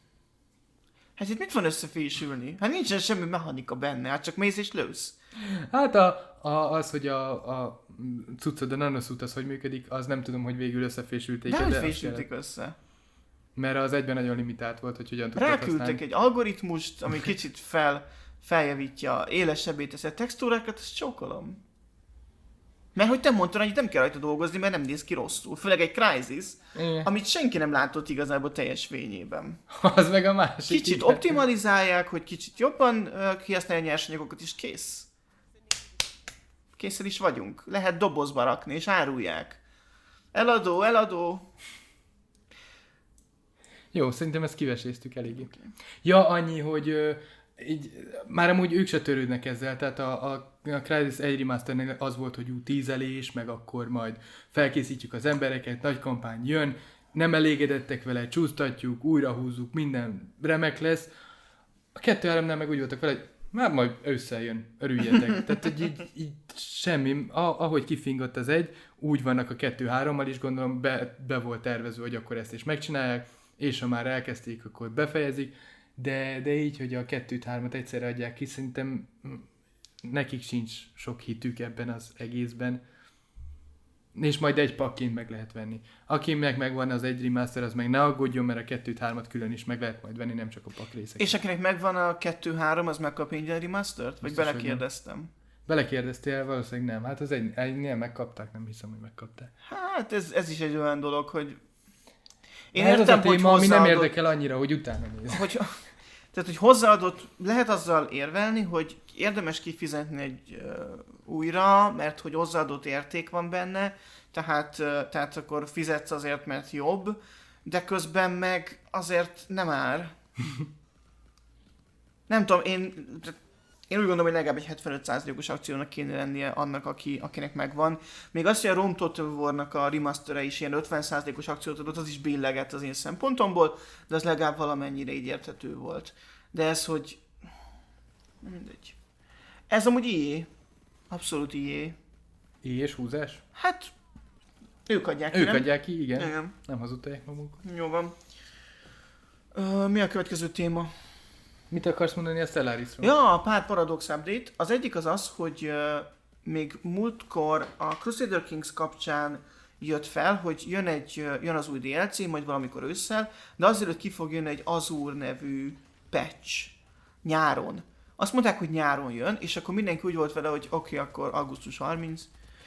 Hát itt mit van összefésülni? Hát nincsen semmi mechanika benne, hát csak mész és lősz. Hát a, a, az, hogy a, a cuccod, a nanosuit az hogy működik, az nem tudom, hogy végül összefésülték. De, de hogy fésülték össze? Mert az egyben nagyon limitált volt, hogy hogyan tudták használni. Ráküldtek egy algoritmust, ami kicsit fel, feljavítja, élesebbé teszi a textúrákat, ezt csókolom. Mert hogy te mondtad, hogy nem kell rajta dolgozni, mert nem néz ki rosszul. Főleg egy Crysis, igen, amit senki nem látott igazából teljes fényében. Az meg a másik. Kicsit igen optimalizálják, hogy kicsit jobban uh, kihasználja a nyersanyagokat, és kész. Készen is vagyunk. Lehet dobozba rakni, és árulják. Eladó, eladó. Jó, szerintem ezt kiveséztük eléggé. Okay. Ja, annyi, hogy uh, így, már amúgy ők se törődnek ezzel, tehát a, a, a Crysis egy remasternél az volt, hogy ú, tízelés, meg akkor majd felkészítjük az embereket, nagy kampány jön, nem elégedettek vele, csúsztatjuk, újra húzzuk, minden remek lesz. A kettő háromnál meg úgy voltak vele, hogy már majd összejön, örüljetek. Tehát, hogy így, így semmi, ahogy kifingott az egy, úgy vannak a kettő hárommal is, gondolom be, be volt tervezve, hogy akkor ezt is megcsinálják, és ha már elkezdték, akkor befejezik, de, de így, hogy a kettőt, hármat egyszerre adják ki, szerintem nekik sincs sok hitük ebben az egészben, és majd egy pakként meg lehet venni. Akinek megvan az egy remaster, az meg ne aggódjon, mert a kettőt, hármat külön is meg lehet majd venni, nem csak a pak részek. És akinek megvan a kettő három, az megkap ingyen remastert? Vagy belekérdeztem? Belekérdeztél? Valószínűleg nem. Hát az egy, egynél megkapták, nem hiszem, hogy megkapták. Hát ez, ez is egy olyan dolog, hogy én értem, az a téma, hogy hozzáadott... ami nem érdekel annyira, hogy utána néz. Hogy, tehát, hogy hozzáadott, lehet azzal érvelni, hogy érdemes kifizetni egy uh, újra, mert hogy hozzáadott érték van benne, tehát, uh, tehát akkor fizetsz azért, mert jobb, de közben meg azért nem ár. Nem tudom, én, én úgy gondolom, hogy legalább egy hetvenöt százalékos akciónak kéne lennie annak, aki, akinek megvan. Még azt, hogy a Rome Total War-nak a remastere is ilyen ötven százalékos akciót adott, az is billegett az én szempontomból, de az legalább valamennyire így érthető volt. De ez, hogy... mindegy. Ez amúgy i á. Abszolút i á. És húzás? Hát, ők adják ki, Ők nem? adják ki, igen. Igen. Nem hazudtolják magukat. Jó van. Uh, mi a következő téma? Mit akarsz mondani a Stellarisról? Ja, pár paradox update. Az egyik az az, hogy uh, még múltkor a Crusader Kings kapcsán jött fel, hogy jön, egy, uh, jön az új dé el cé, majd valamikor ősszel, de azért ki fog jönni egy Azure nevű patch nyáron. Azt mondták, hogy nyáron jön, és akkor mindenki úgy volt vele, hogy oké, okay, akkor augusztus harminc,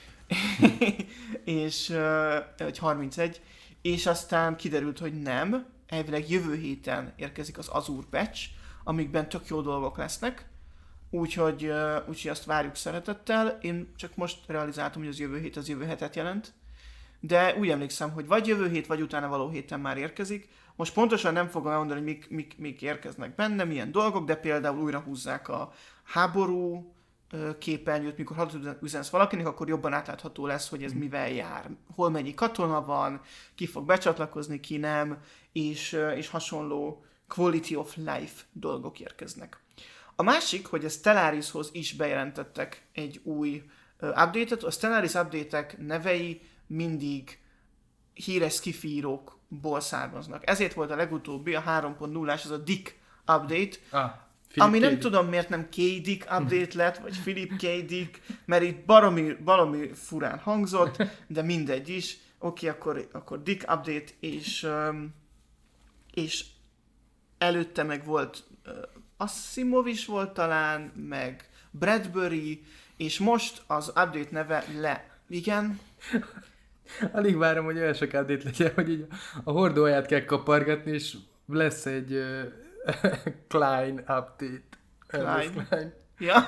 és uh, vagy harmincegy, és aztán kiderült, hogy nem, elvileg jövő héten érkezik az Azure patch, amikben tök jó dolgok lesznek, úgyhogy, uh, úgyhogy azt várjuk szeretettel. Én csak most realizáltam, hogy az jövő hét az jövő hetet jelent, de úgy emlékszem, hogy vagy jövő hét, vagy utána való héten már érkezik. Most pontosan nem fogom elmondani, hogy mik, mik, mik érkeznek benne, milyen dolgok, de például újra húzzák a háború uh, képernyőt, mikor hadot üzensz valakinek, akkor jobban átlátható lesz, hogy ez mivel jár, hol mennyi katona van, ki fog becsatlakozni, ki nem, és, uh, és hasonló quality of life dolgok érkeznek. A másik, hogy a Stellarishoz is bejelentettek egy új uh, update-et. A Stellaris update-ek nevei mindig híres skifi-írókból származnak. Ezért volt a legutóbbi, a három pont nullás, az a Dick update, Ah, ami nem Dick. tudom miért nem K. Dick update lett, vagy Philip K. Dick, mert itt baromi, baromi furán hangzott, de mindegy is. Oké, okay, akkor, akkor Dick update, és, um, és előtte meg volt uh, Asimov is volt talán, meg Bradbury, és most az update neve le. Igen? Alig várom, hogy olyan sok update legyen, hogy így a hordóját kell kapargatni, és lesz egy uh, Klein update. Klein? Klein. Ja?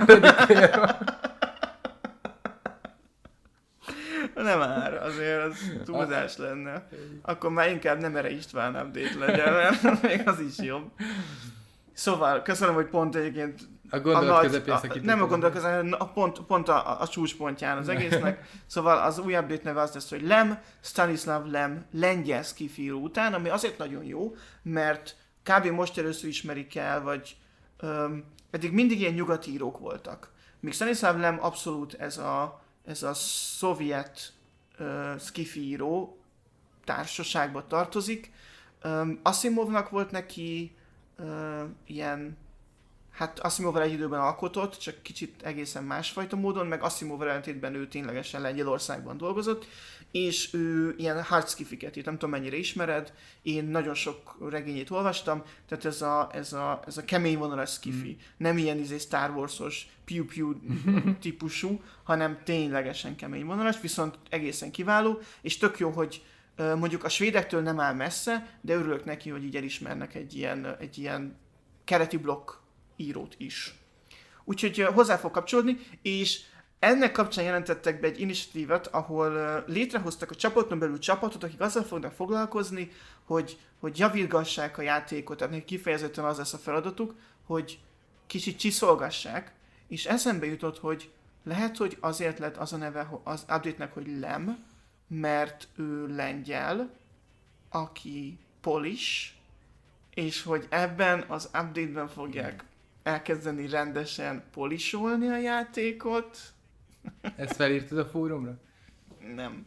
Nem már, azért az túlzás lenne. Akkor már inkább nem Ere István update legyen, mert még az is jobb. Szóval, köszönöm, hogy pont egyébként A gondolat közepén szakítottam. Nem a gondolat közepén, hanem a pont, pont a, a csúcspontján az egésznek. Szóval az új update neve az lesz, hogy Lem, Stanislav Lem, lengyel skifi-író után, ami azért nagyon jó, mert kb. Most először ismerik el, vagy öm, pedig mindig ilyen nyugati írók voltak. Míg Stanislav Lem abszolút ez a, ez a szovjet uh, skifi-író társaságba tartozik. Um, Asimovnak volt neki uh, ilyen, hát Asimovval egy időben alkotott, csak kicsit egészen másfajta módon, meg Asimovval ellentétben ő ténylegesen Lengyelországban dolgozott, és ő ilyen hard skifiket írt, nem tudom mennyire ismered, én nagyon sok regényét olvastam, tehát ez a, ez a, ez a kemény vonalas skifi, mm. nem ilyen izé Star Wars-os piu-piu típusú, hanem ténylegesen kemény vonalas, viszont egészen kiváló, és tök jó, hogy mondjuk a svédektől nem áll messze, de örülök neki, hogy így elismernek egy ilyen, egy ilyen kereti blokk írót is. Úgyhogy hozzá fog kapcsolódni, és ennek kapcsán jelentettek be egy initiatívet, ahol létrehoztak a csapaton belül csapatot, akik azzal fognak foglalkozni, hogy, hogy javítgassák a játékot, tehát kifejezetten az lesz a feladatuk, hogy kicsit csiszolgassák, és eszembe jutott, hogy lehet, hogy azért lett az a neve az update-nek, hogy Lem, mert ő lengyel, aki polish, és hogy ebben az update-ben fogják elkezdeni rendesen polisolni a játékot. Ezt felírtad a fórumra? Nem.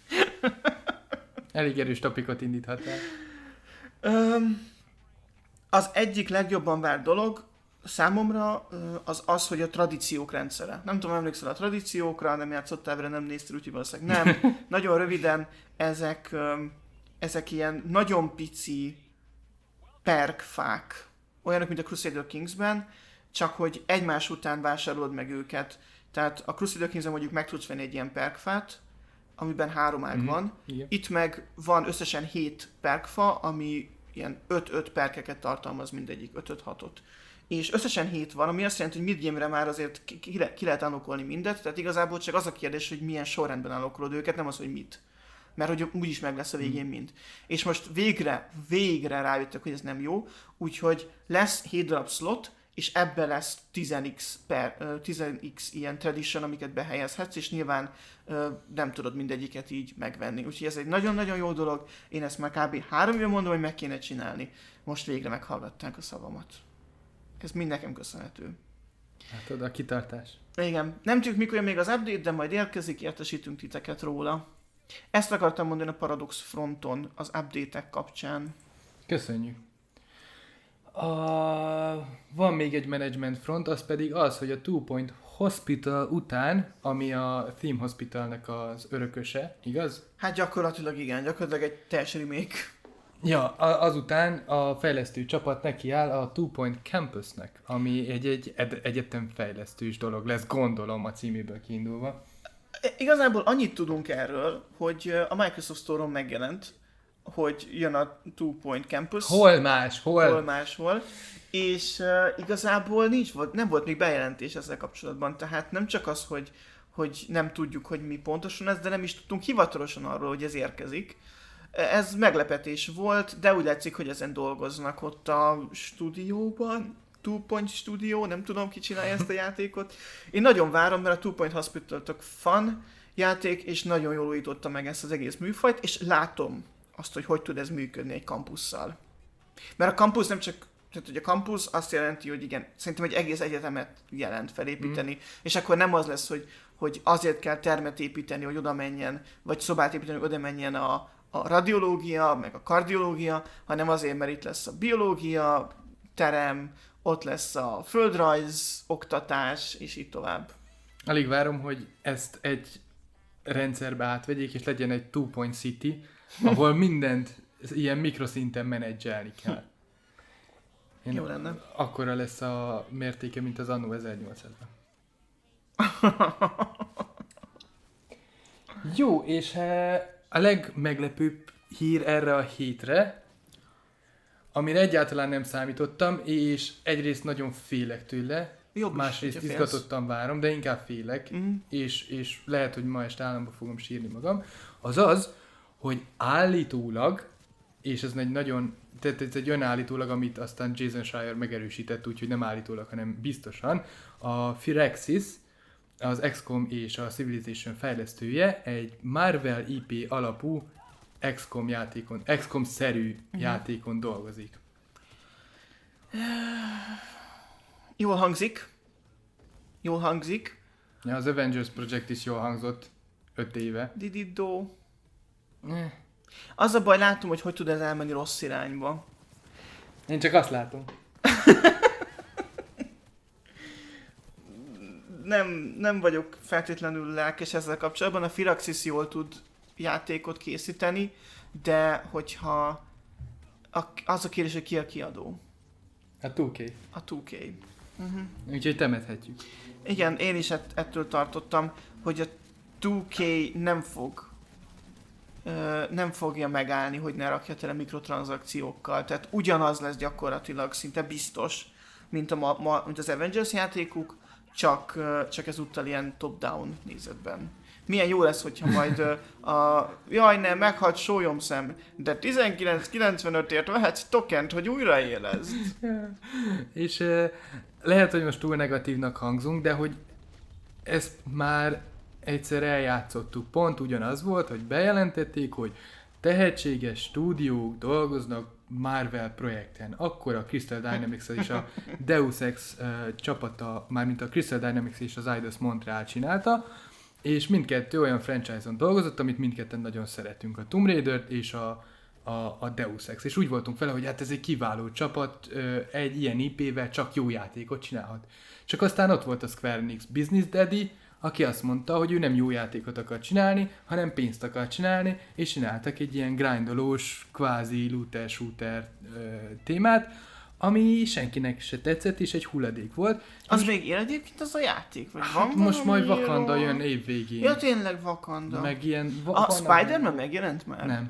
Elég erős topikot indíthattál. Um, az egyik legjobban várt dolog számomra az az, hogy a tradíciók rendszere. Nem tudom, emlékszel a tradíciókra, nem játszottál vele, nem néztél, úgyhogy valószínűleg nem. Nagyon röviden, ezek, um, ezek ilyen nagyon pici perkfák, olyanok, mint a Crusader Kingsben, csak hogy egymás után vásárolod meg őket. Tehát a Crusader Kingsben mondjuk meg tudsz venni egy ilyen perkfát, amiben három ág mm-hmm. van. Igen. Itt meg van összesen hét perkfa, ami ilyen öt-öt perkeket tartalmaz mindegyik, öt-öt-hatot. És összesen hét van, ami azt jelenti, hogy midgame-re már azért ki, ki, le, ki lehet unlockolni mindet, tehát igazából csak az a kérdés, hogy milyen sorrendben unlockolod őket, nem az, hogy mit. Mert hogy úgyis meg lesz a végén mind. És most végre, végre rájöttek, hogy ez nem jó, úgyhogy lesz hét darab slot, és ebbe lesz tíz x, per, tíz x ilyen tradition, amiket behelyezhetsz, és nyilván nem tudod mindegyiket így megvenni. Úgyhogy ez egy nagyon-nagyon jó dolog, én ezt már kb. három éve mondom, hogy meg kéne csinálni. Most végre meghallgatták a szavamat. Ez mind nekem köszönhető. Hát oda a kitartás. Igen. Nem tudjuk mikor még az update, de majd érkezik, értesítünk titeket róla. Ezt akartam mondani a Paradox fronton az update-ek kapcsán. Köszönjük. A... Van még egy management front, az pedig az, hogy a Two Point Hospital után, ami a Theme Hospitalnek az örököse, igaz? Hát gyakorlatilag igen, gyakorlatilag egy teljes remake. Ja, a- azután a fejlesztő csapat nekiáll a Two Point Campusnek, ami egy, egy ed- egyetemfejlesztős dolog lesz, gondolom a címéből kiindulva. Igazából annyit tudunk erről, hogy a Microsoft Store-on megjelent, hogy jön a Two Point Campus. Hol más, hol? Hol máshol. És uh, igazából nincs, volt, nem volt még bejelentés ezzel kapcsolatban, tehát nem csak az, hogy, hogy nem tudjuk, hogy mi pontosan ez, de nem is tudtunk hivatalosan arról, hogy ez érkezik. Ez meglepetés volt, de úgy látszik, hogy ezen dolgoznak ott a stúdióban. Two Point Studio, nem tudom ki csinálja ezt a játékot. Én nagyon várom, mert a Two Point Hospital tök fun játék, és nagyon jól újította meg ezt az egész műfajt, és látom azt, hogy hogy tud ez működni egy kampusszal. Mert a kampusz nem csak, tehát hogy a kampusz azt jelenti, hogy igen, szerintem egy egész egyetemet jelent felépíteni, mm. és akkor nem az lesz, hogy, hogy azért kell termet építeni, hogy oda menjen, vagy szobát építeni, hogy oda menjen a, a radiológia, meg a kardiológia, hanem azért, mert itt lesz a biológia, terem, ott lesz a földrajz, oktatás, és így tovább. Alig várom, hogy ezt egy rendszerbe átvegyék, és legyen egy Two Point City, ahol mindent ilyen mikroszinten menedzselni kell. Én Jó lenne. Akkora lesz a mértéke, mint az Anno ezernyolcszázban. Jó, és a legmeglepőbb hír erre a hétre, amire egyáltalán nem számítottam, és egyrészt nagyon félek tőle, Jobb másrészt is, izgatottan várom, de inkább félek, Mm. és, és lehet, hogy ma este államba fogom sírni magam, az az, hogy állítólag, és ez egy nagyon, tehát ez egy olyan állítólag, amit aztán Jason Schreier megerősített, úgyhogy nem állítólag, hanem biztosan, a Firaxis, az iksz kom és a Civilization fejlesztője egy Marvel i pé alapú iksz kom játékon, iksz kom-szerű uh-huh. játékon dolgozik. Jól hangzik. Jól hangzik. Ja, az Avengers Project is jól hangzott öt éve. Didido. Eh. Az a baj, látom, hogy hogy tud ez elmenni rossz irányba. Én csak azt látom. Nem, nem vagyok feltétlenül lelkes ezzel kapcsolatban. A Firaxis jól tud játékot készíteni, de hogyha a, az a kérdés, hogy ki a kiadó. A two K. A two K. Uh-huh. Úgyhogy temethetjük. Igen, én is ett, ettől tartottam, hogy a two K nem fog ö, nem fogja megállni, hogy ne rakja tele mikrotranszakciókkal. Tehát ugyanaz lesz gyakorlatilag szinte biztos, mint, a ma, ma, mint az Avengers játékuk, csak, ö, csak ezúttal ilyen top-down nézetben. Milyen jó lesz, hogyha majd ö, a jaj nem, meghalt sólyomszem, de tizenkilenc kilencvenötért vehetsz tokent, hogy újraélezd. És uh, lehet, hogy most túl negatívnak hangzunk, de hogy ezt már egyszer eljátszottuk. Pont ugyanaz volt, hogy bejelentették, hogy tehetséges stúdiók dolgoznak Marvel projekten. Akkor a Crystal Dynamics és a Deus Ex uh, csapata, mármint a Crystal Dynamics és az Eidos Montreal csinálta, és mindkettő olyan franchise-on dolgozott, amit mindketten nagyon szeretünk. A Tomb Raider-t és a, a, a Deus Ex. És úgy voltunk vele, hogy hát ez egy kiváló csapat, egy ilyen i pé-vel csak jó játékot csinálhat. Csak aztán ott volt a Square Enix Business Daddy, aki azt mondta, hogy ő nem jó játékot akar csinálni, hanem pénzt akar csinálni, és csináltak egy ilyen grindolós, kvázi looter-shooter témát, ami senkinek se tetszett, és egy hulladék volt. Az és még él egyébként az a játék? Vagy hát van most majd valami Wakanda író? jön év végén. Ja, tényleg Wakanda. Meg ilyen... A Spider-Man megjelent már? Nem.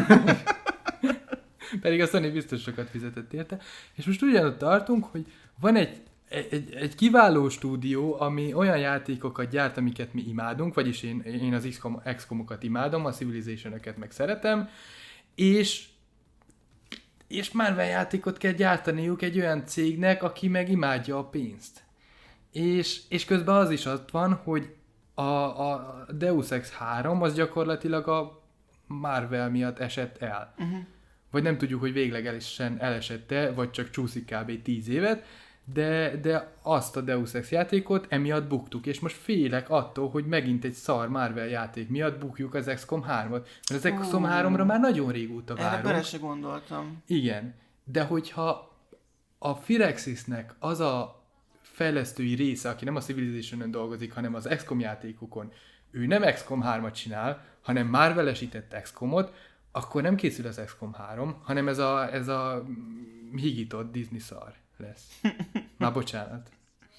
Pedig a Sony biztos sokat fizetett érte. És most ugyanott tartunk, hogy van egy, egy, egy kiváló stúdió, ami olyan játékokat gyárt, amiket mi imádunk, vagyis én, én az iksz komokat imádom, a Civilization-öket meg szeretem, és és Marvel játékot kell gyártaniuk egy olyan cégnek, aki meg imádja a pénzt. És, és közben az is ott van, hogy a, a Deus Ex három az gyakorlatilag a Marvel miatt esett el. Uh-huh. Vagy nem tudjuk, hogy véglegesen elesette, vagy csak csúszik kb. tíz évet, de, de azt a Deus Ex játékot emiatt buktuk, és most félek attól, hogy megint egy szar Marvel játék miatt bukjuk az iksz kom hármat, mert az iksz kom háromra már nagyon régóta várunk. Erre bele se gondoltam. Igen, de hogyha a Firaxisnek az a fejlesztői része, aki nem a Civilization-ön dolgozik, hanem az iksz kom játékokon, ő nem iksz kom hármat csinál, hanem Marvel-esített iksz komot, akkor nem készül az iksz kom három, hanem ez a, ez a higított Disney szar lesz. Már bocsánat.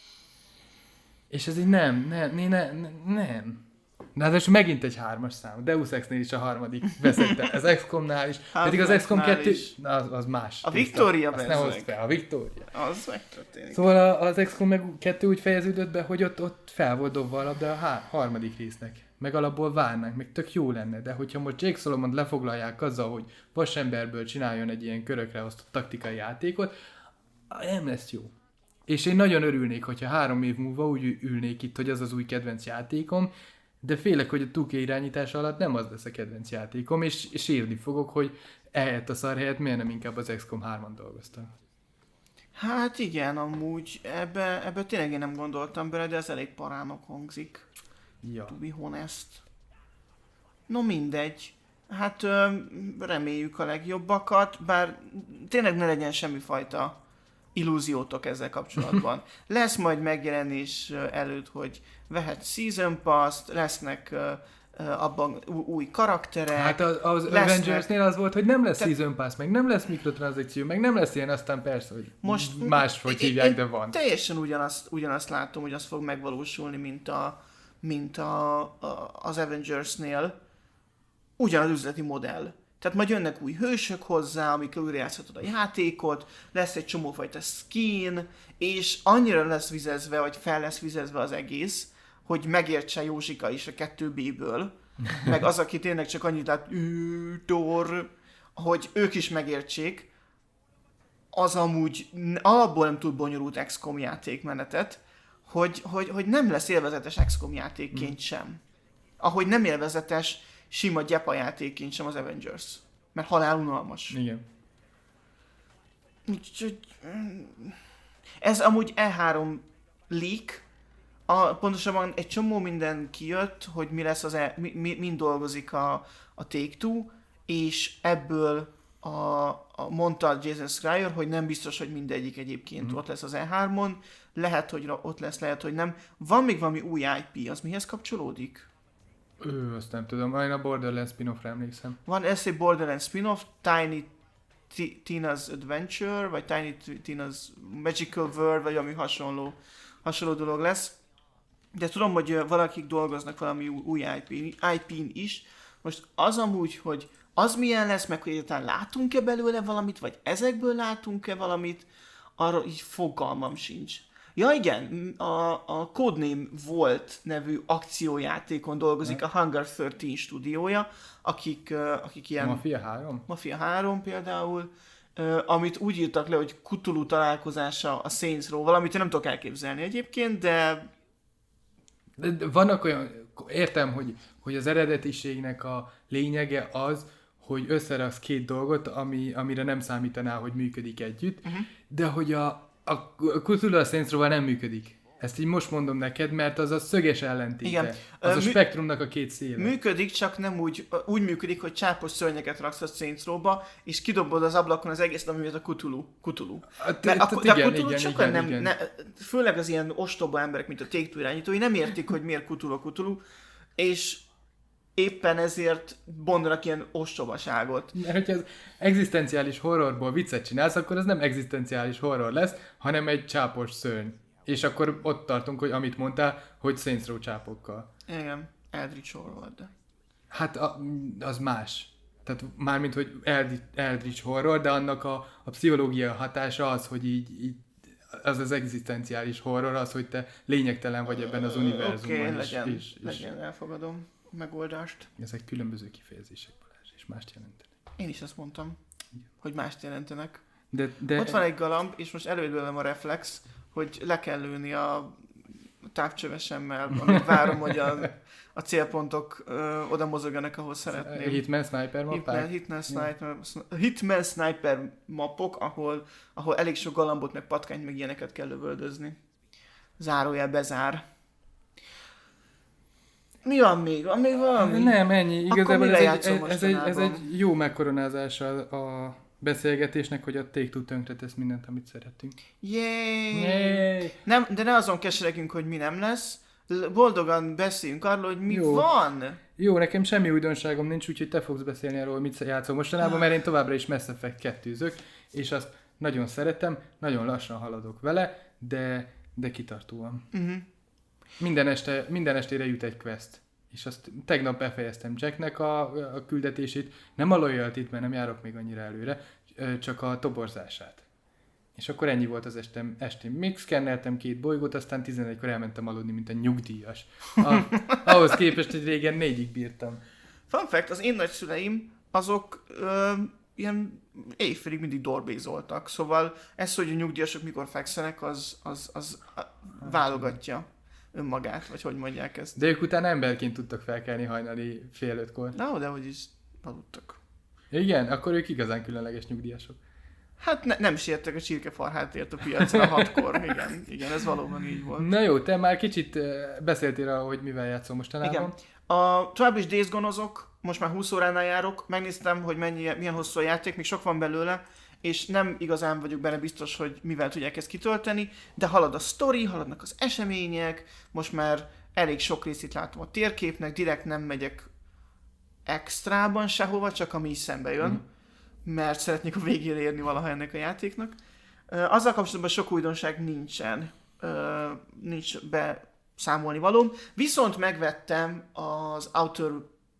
És ez így nem, nem, nem, nem, nem. De ez megint egy hármas szám. Deus Ex-nél is a harmadik veszette. Az iksz komnál is. Pedig az iksz kom kettő, na, az, az más. A Victoria azt ne hozd fel, a Victoria. Az megtörténik. Szóval az iksz kom meg kettő úgy fejeződött be, hogy ott, ott fel volt dobva a labda a há- harmadik résznek. Meg alapból várnánk, meg tök jó lenne, de hogyha most Jake Solomon lefoglalják azzal, hogy vasemberből csináljon egy ilyen körökre osztott taktikai játékot, nem lesz jó. És én nagyon örülnék, hogyha három év múlva úgy ülnék itt, hogy az az új kedvenc játékom, de félek, hogy a two K irányítás alatt nem az lesz a kedvenc játékom, és, és írni fogok, hogy ehelyett a szar helyett miért nem inkább az iksz kom hárman dolgoztam. Hát igen, amúgy ebbe, ebbe tényleg én nem gondoltam bele, de ez elég parának hangzik. Ja. To be honest. No mindegy. Hát ö, reméljük a legjobbakat, bár tényleg ne legyen semmifajta illúziótok ezzel kapcsolatban. Lesz majd megjelenés előtt, hogy vehet Season Pass-t, lesznek ö, ö, abban új karakterek. Hát az, az lesznek... Avengers-nél az volt, hogy nem lesz Te... Season Pass, meg nem lesz mikrotranszakció, meg nem lesz ilyen, aztán persze, hogy most máshogy hívják, de van. Teljesen ugyanazt, ugyanazt látom, hogy az fog megvalósulni, mint, a, mint a, a, az Avengers-nél. Ugyanaz üzleti modell. Tehát majd jönnek új hősök hozzá, amikkel újrajátszhatod a játékot, lesz egy csomófajta skin, és annyira lesz vizezve, vagy fel lesz vizezve az egész, hogy megértse Józsika is a kettő bé-ből, meg az, aki tényleg csak annyit lát, Thor, hogy ők is megértsék, az amúgy alapból nem túl bonyolult iksz kom játékmenetet, hogy, hogy, hogy nem lesz élvezetes iksz kom játékként sem. Ahogy nem élvezetes sima gyepa játékként sem az Avengers. Mert halál unalmas. Igen. Ez amúgy E három leak, a, pontosabban egy csomó minden kijött, hogy mi lesz az e, mi, mi, mind dolgozik a, a Take-Two, és ebből a, a mondta Jason Schreier, hogy nem biztos, hogy mindegyik egyébként mm. ott lesz az E hármon, lehet, hogy ott lesz, lehet, hogy nem. Van még valami új i pé, az mihez kapcsolódik? Ő, azt nem tudom, én a Borderlands spin-offra emlékszem. Van ez egy Borderlands spin-off, Tiny Tina's Adventure, vagy Tiny Tina's Magical World, vagy ami hasonló, hasonló dolog lesz. De tudom, hogy valakik dolgoznak valami új i pén is. Most az amúgy, hogy az milyen lesz, meg hogy egyáltalán látunk-e belőle valamit, vagy ezekből látunk-e valamit, arra így fogalmam sincs. Ja igen, a, a Codename Volt nevű akciójátékon dolgozik a Hunger tizenhárom stúdiója, akik, akik ilyen... Mafia három? Mafia három például, amit úgy írtak le, hogy Cthulhu találkozása a Saints Row-val, amit én nem tudok elképzelni egyébként, de... de vannak olyan... Értem, hogy, hogy az eredetiségnek a lényege az, hogy összeraksz két dolgot, ami, amire nem számítanál, hogy működik együtt, uh-huh. de hogy a A Cthulhu a Saints Row-val nem működik. Ezt így most mondom neked, mert az a szöges ellentéte. Igen. Az a Mű... spektrumnak a két széle. Működik, csak nem úgy, úgy működik, hogy csápos szörnyeket raksz a Saints Row-ba, és kidobod az ablakon az egész, ami a Cthulhu. Cthulhu. A, t- mert a, igen, a Cthulhu sokan igen, nem, igen. Ne, főleg az ilyen ostoba emberek, mint a Take-Two irányítói, nem értik, hogy miért Cthulhu a Cthulhu, és éppen ezért bondanak ilyen ostobaságot. Mert hogyha az egzisztenciális horrorból viccet csinálsz, akkor az nem egzisztenciális horror lesz, hanem egy csápos szörny. És akkor ott tartunk, hogy amit mondtál, hogy Saints Row csápokkal. Igen, Eldritch horror, de... Hát a, az más. Tehát mármint, hogy Eldritch horror, de annak a, a pszichológia hatása az, hogy így, így az az egzisztenciális horror, az, hogy te lényegtelen vagy ebben az univerzumban. Oké, okay, legyen, is, legyen, is. Elfogadom megoldást. Ezek különböző kifejezések, Balázs, és mást jelentenek. Én is azt mondtam, hogy mást jelentenek. De, de... Ott van egy galamb, és most előbb a reflex, hogy le kell lőni a távcsövesemmel, amíg várom, hogy a, a célpontok ö, oda mozogjanak, ahol szeretném. Hitman Sniper mappák? Hitman, Hitman, Sniper, Hitman Sniper mappok, ahol, ahol elég sok galambot, meg patkányt, meg ilyeneket kell lövöldözni. Zárójel bezár. Mi van még? Van még valami? Nem, ennyi. Igazából ez egy, ez, ez, egy, ez egy jó megkoronázása a beszélgetésnek, hogy a Take-Two tönkretesz mindent, amit szeretünk. Yay! Yay! Nem, de ne azon keseregünk, hogy mi nem lesz. Boldogan beszéljünk arról, hogy mi Jó. van. Jó, nekem semmi újdonságom nincs, úgyhogy te fogsz beszélni arról, mit játszol mostanában, mert én továbbra is Mass Effect kettőzök, és azt nagyon szeretem, nagyon lassan haladok vele, de, de kitartóan. Uh-huh. Minden, este, minden estére jut egy quest, és azt tegnap befejeztem Jacknek a, a küldetését, nem a loyalty-t, mert nem járok még annyira előre, csak a toborzását. És akkor ennyi volt az estem, estém. Még szkenneltem két bolygót, aztán tizenegykor elmentem aludni, mint a nyugdíjas. A, ahhoz képest, hogy régen négyig bírtam. Fun fact, az én nagyszüleim, azok ö, ilyen éjfélig mindig dorbézoltak. Szóval ez, hogy a nyugdíjasok mikor fekszenek, az, az, az válogatja önmagát, vagy hogy mondják ezt. De ők utána emberként tudtak felkelni hajnali fél ötkor. Na, de hogy is aludtak. Igen? Akkor ők igazán különleges nyugdíjasok. Hát ne, nem siettek a csirkefarhátért a piacra hatkor. Igen, igen, ez valóban így volt. Na jó, te már kicsit uh, beszéltél arról, hogy mivel játszol mostanában. Igen. A tovább is Days Gone-ozok, most már húsz óránál járok, megnéztem, hogy mennyi, milyen hosszú a játék, még sok van belőle, és nem igazán vagyok benne biztos, hogy mivel tudják ezt kitölteni, de halad a sztori, haladnak az események, most már elég sok részét látom a térképnek, direkt nem megyek extrában sehova, csak ami is szembe jön, mm. mert szeretnék a végére érni valaha ennek a játéknak. Azzal kapcsolatban sok újdonság nincsen, nincs beszámolni valóm, viszont megvettem az Outer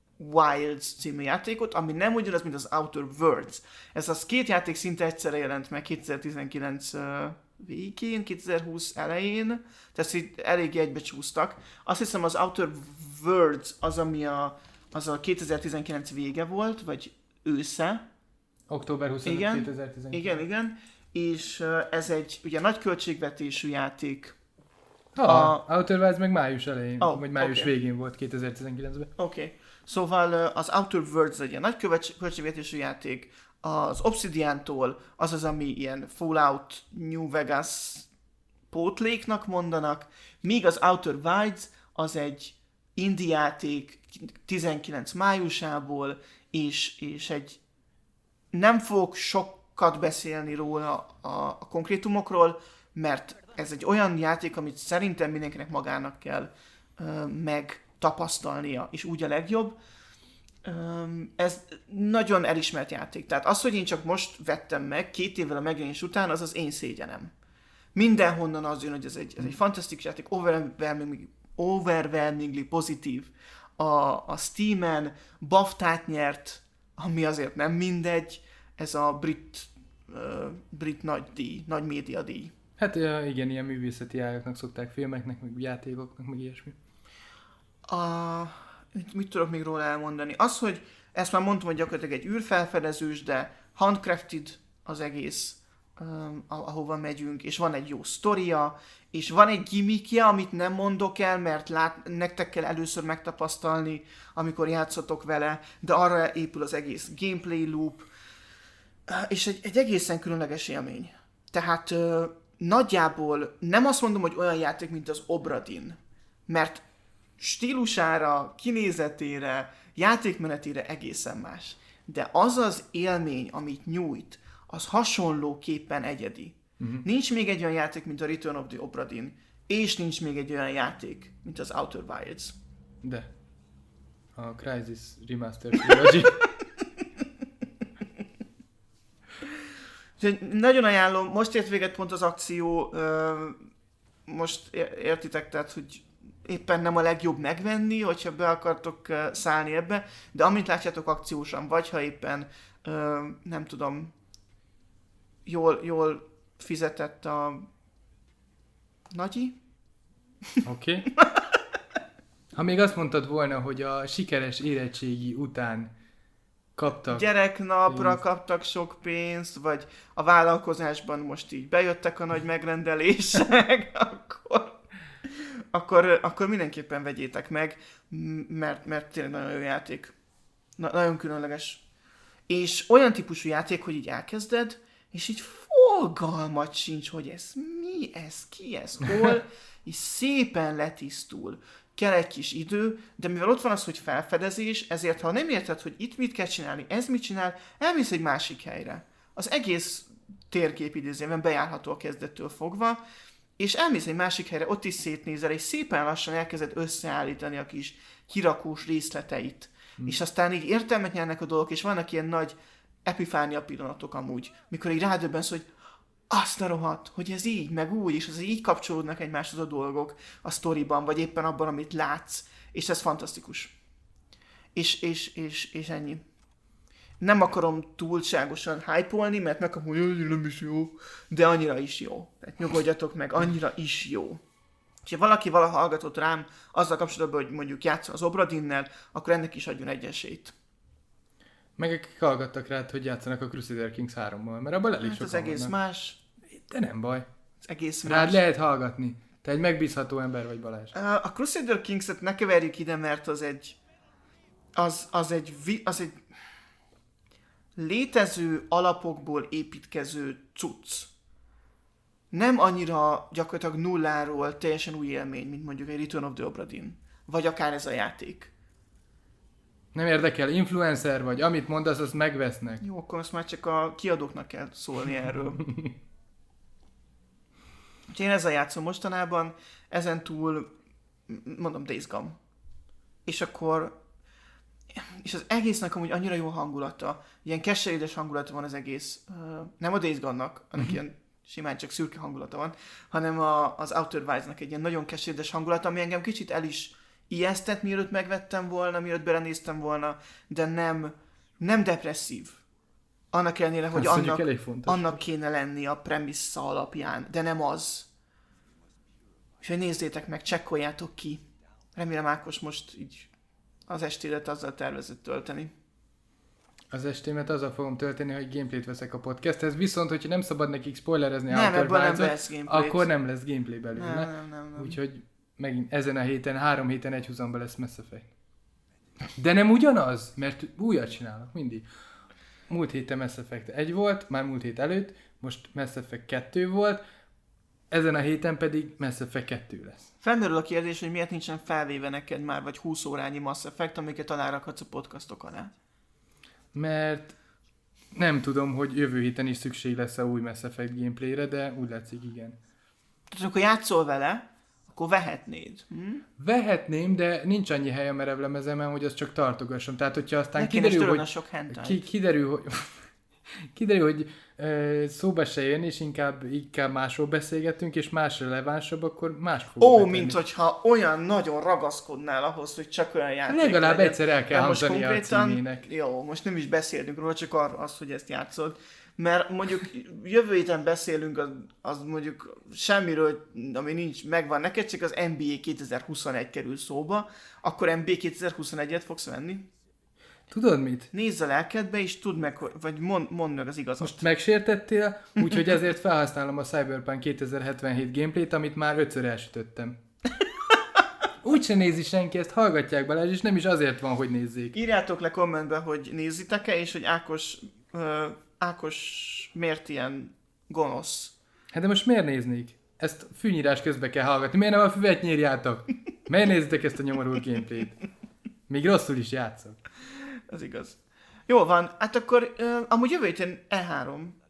Wilds című játékot, ami nem ugyanaz, mint az Outer Worlds. Ez az két játék szinte egyszerre jelent meg kétezer-tizenkilenc végén, kétezer-húsz elején, tehát így eléggé egybecsúsztak. Azt hiszem az Outer Worlds az, ami a, az a kétezer-tizenkilenc vége volt, vagy ősze. október huszonötödike igen, kétezer-tizenkilenc. Igen, igen. És ez egy ugye nagy költségvetésű játék. Ah, a Outer Wilds meg május elején, oh, vagy május okay. végén volt kétezer-tizenkilencben. Oké. Okay. Szóval az Outer Worlds egy ilyen nagy költségvetésű játék, az Obsidian-tól az az, ami ilyen Fallout New Vegas pótléknak mondanak, míg az Outer Wilds az egy indie játék tizenkilenc májusából, és, és egy nem fogok sokat beszélni róla a, a konkrétumokról, mert ez egy olyan játék, amit szerintem mindenkinek magának kell uh, meg tapasztalnia, és úgy a legjobb. Ez nagyon elismert játék. Tehát az, hogy én csak most vettem meg, két évvel a megjelenés után, az az én szégyenem. Mindenhonnan az jön, hogy ez egy, ez egy fantasztikus játék, overwhelmingly, overwhelmingly pozitív. A, a Steamen baftát nyert, ami azért nem mindegy, ez a brit, uh, brit nagy díj, nagy média díj. Hát igen, ilyen művészeti ágaknak szokták, filmeknek, meg játékoknak, meg ilyesmi. A, mit, mit tudok még róla elmondani? Az, hogy ezt már mondtam, hogy gyakorlatilag egy űrfelfedezős, de handcrafted az egész, um, ahova megyünk, és van egy jó sztoria, és van egy gimmickje, amit nem mondok el, mert lát, nektek kell először megtapasztalni, amikor játszotok vele, de arra épül az egész gameplay loop, és egy, egy egészen különleges élmény. Tehát uh, nagyjából nem azt mondom, hogy olyan játék, mint az Obra Dinn, mert stílusára, kinézetére, játékmenetére egészen más. De az az élmény, amit nyújt, az hasonlóképpen egyedi. Uh-huh. Nincs még egy olyan játék, mint a Return of the Obra Dinn, és nincs még egy olyan játék, mint az Outer Wilds. De. A Crysis Remastered Trilogy. Nagyon ajánlom, most ért véget pont az akció, most értitek, tehát, hogy éppen nem a legjobb megvenni, hogyha be akartok szállni ebbe, de amint látjátok akciósan, vagy ha éppen, nem tudom, jól, jól fizetett a nagyi. Oké. Okay. Ha még azt mondtad volna, hogy a sikeres érettségi után kaptak gyereknapra pénzt. kaptak sok pénzt, vagy a vállalkozásban most így bejöttek a nagy megrendelések, akkor, akkor, akkor mindenképpen vegyétek meg, mert, mert tényleg nagyon jó játék. Na, nagyon különleges. És olyan típusú játék, hogy így elkezded, és így fogalmat sincs, hogy ez mi, ez ki, ez hol, és szépen letisztul. Kell egy kis idő, de mivel ott van az, hogy felfedezés, ezért ha nem érted, hogy itt mit kell csinálni, ez mit csinál, elmész egy másik helyre. Az egész térkép idézőben bejárható a kezdettől fogva, és elmész egy másik helyre, ott is szétnézel, és szépen lassan elkezded összeállítani a kis kirakós részleteit. Hmm. És aztán így értelmet nyernek a dolgok, és vannak ilyen nagy epifánia pillanatok amúgy, mikor így rádöbbensz, hogy azt a rohadt, hogy ez így, meg úgy, és az így kapcsolódnak egymáshoz a dolgok a sztoriban, vagy éppen abban, amit látsz, és ez fantasztikus. És, és, és, és ennyi. Nem akarom túlságosan hype-olni, mert megkapom, hogy nem is jó, de annyira is jó. Tehát nyugodjatok meg, annyira is jó. És ha valaki valaha hallgatott rám azzal kapcsolatban, hogy mondjuk játszol az Obradinnel, akkor ennek is adjon egy esélyt. Meg akik hallgattak rád, hogy játszanak a Crusader Kings hárommal, mert abban elég hát sokan az egész vannak. más. De nem baj. Az egész Rád más. lehet hallgatni. Te egy megbízható ember vagy, Balázs. A Crusader Kings-et ne keverjük ide, mert az egy az, az egy vi, az egy létező alapokból építkező cucc. Nem annyira gyakorlatilag nulláról teljesen új élmény, mint mondjuk egy Return of the Obra Dinn. Vagy akár ez a játék. Nem érdekel, influencer vagy, amit mondasz, azt megvesznek. Jó, akkor azt már csak a kiadóknak kell szólni erről. Úgyhogy én ezzel játszom mostanában, ezen túl, mondom, Days Gone. És akkor, és az egésznek amúgy annyira jó hangulata, ilyen keserédes hangulata van az egész, nem a Days Gone-nak, annak ilyen simán csak szürke hangulata van, hanem a, az Outer Wilds-nak egy ilyen nagyon keserédes hangulata, ami engem kicsit el is ijesztett, mielőtt megvettem volna, mielőtt belenéztem volna, de nem, nem depresszív. Annak ellenére, hogy annak, annak kéne lenni a premissza alapján, de nem az. Úgyhogy nézzétek meg, csekkoljátok ki. Remélem Ákos most így az estédet azzal tervezett tölteni. Az estémet azzal fogom tölteni, hogy gameplayt veszek a podcasthez, viszont hogyha nem szabad nekik spoilerezni nem, Outer ebből nem Wilds-ot, lesz gameplay. akkor nem lesz gameplay belőle. Nem, nem, nem, nem. Úgyhogy megint ezen a héten, három héten egy húzamba lesz Mass Effect. De nem ugyanaz, mert újat csinálok mindig. Múlt héten Mass Effect egy volt, már múlt hét előtt, most Mass Effect kettő volt, ezen a héten pedig Mass Effect kettő lesz. Felmerül a kérdés, hogy miért nincsen felvéve neked már vagy húsz órányi Mass Effect, amiket alárakhatsz a podcastok alá. Mert nem tudom, hogy jövő héten is szükség lesz a új Mass Effect gameplayre, de úgy látszik, igen. Tehát akkor játszol vele, akkor vehetnéd. Hm? Vehetném, de nincs annyi hely a merevlemezemen, hogy azt csak tartogassam. Tehát, hogyha aztán ne kiderül, hogy... a sok hentai. Ki, kiderül, hogy... kiderül, hogy ö, szóba se jön, és inkább, inkább másról beszélgetünk, és más relevánsabb, akkor más fogok Ó, betenni. mint hogyha olyan nagyon ragaszkodnál ahhoz, hogy csak olyan játék legalább legyen. egyszer el kell hangzani a címének. Jó, most nem is beszélünk róla, csak arra az, hogy ezt játszod. Mert mondjuk jövő héten beszélünk, az, az mondjuk semmiről, ami nincs, megvan neked, csak az en bé á kétezer-huszonegy kerül szóba, akkor en bé á kétezer-huszonegyet fogsz venni? Tudod mit? Nézz a lelkedbe, és tudd meg, vagy mond, mondd meg az igazat. Most megsértettél, úgyhogy ezért felhasználom a Cyberpunk kétezer-hetvenhét gameplayt, amit már ötször elsütöttem. Úgyse nézi senki, ezt hallgatják Balázs, és nem is azért van, hogy nézzék. Írjátok le kommentbe, hogy nézitek-e, és hogy Ákos, uh, Ákos miért ilyen gonosz. Hát de most miért néznék? Ezt fűnyírás közben kell hallgatni. Miért nem a füvet nyírjátok? Miért nézitek ezt a nyomorult gameplayt? Még rosszul is játszok. Ez igaz. Jó van, hát akkor uh, amúgy jövő héten E három.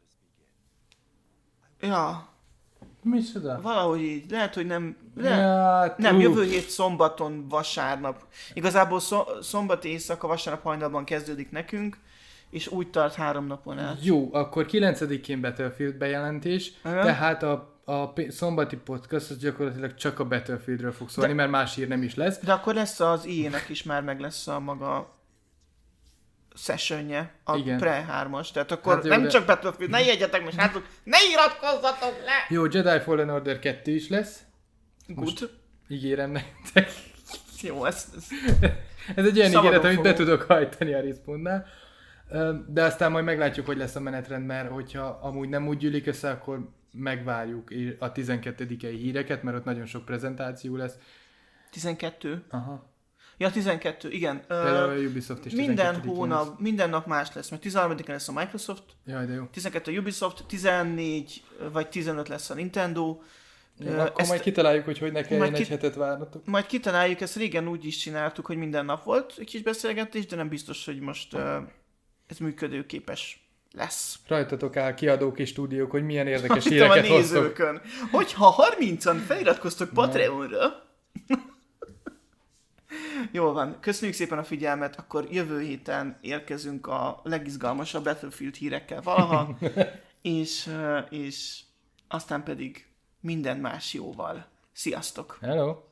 Ja. Micsoda? Valahogy így. Lehet, hogy nem... Le... Ja, nem, ú. jövő hét szombaton, vasárnap. Igazából szom- szombat éjszaka, vasárnap hajnalban kezdődik nekünk, és úgy tart három napon át. Jó, akkor kilencedikén Battlefield bejelentés, Aha. tehát a, a p- szombati podcast az gyakorlatilag csak a Battlefieldről fog szólni, De- mert más hír nem is lesz. De akkor lesz az i á-nek is már meg lesz a maga sessionje, a Igen. pre hármas, tehát akkor Hát jó, nem de- csak Battlefield, ne jegyetek most hátul, ne iratkozzatok le! Jó, Jedi Fallen Order kettő is lesz. Good. Ígérem nektek. Jó, ez, ez Ez egy olyan Szabadon ígéret, amit be fogom. tudok hajtani a Respawnnál. De aztán majd meglátjuk, hogy lesz a menetrend, mert hogyha amúgy nem úgy gyűlik össze, akkor megvárjuk a tizenkettedikei híreket, mert ott nagyon sok prezentáció lesz. tizenkettő? Aha. Ja, tizenkettő, igen. Például a Ubisoft is Minden hónap, lesz. Minden nap más lesz, mert tizenharmadikán lesz a Microsoft, Jaj, de jó. tizenkettő a Ubisoft, tizennégy vagy tizenöt lesz a Nintendo. Ja, uh, akkor ezt, majd kitaláljuk, hogy hogy ne kelljen egy ki, hetet várnatok. Majd kitaláljuk, ezt régen úgy is csináltuk, hogy minden nap volt egy kis beszélgetés, de nem biztos, hogy most uh, ez működőképes lesz. Rajtatok áll kiadók és stúdiók, hogy milyen érdekes híreket hoztok. A nézőkön. Hogyha harmincan feliratkoztok Patreonra, jól van, köszönjük szépen a figyelmet, akkor jövő héten érkezünk a legizgalmasabb Battlefield hírekkel valaha, és, és aztán pedig minden más jóval. Sziasztok! Hello!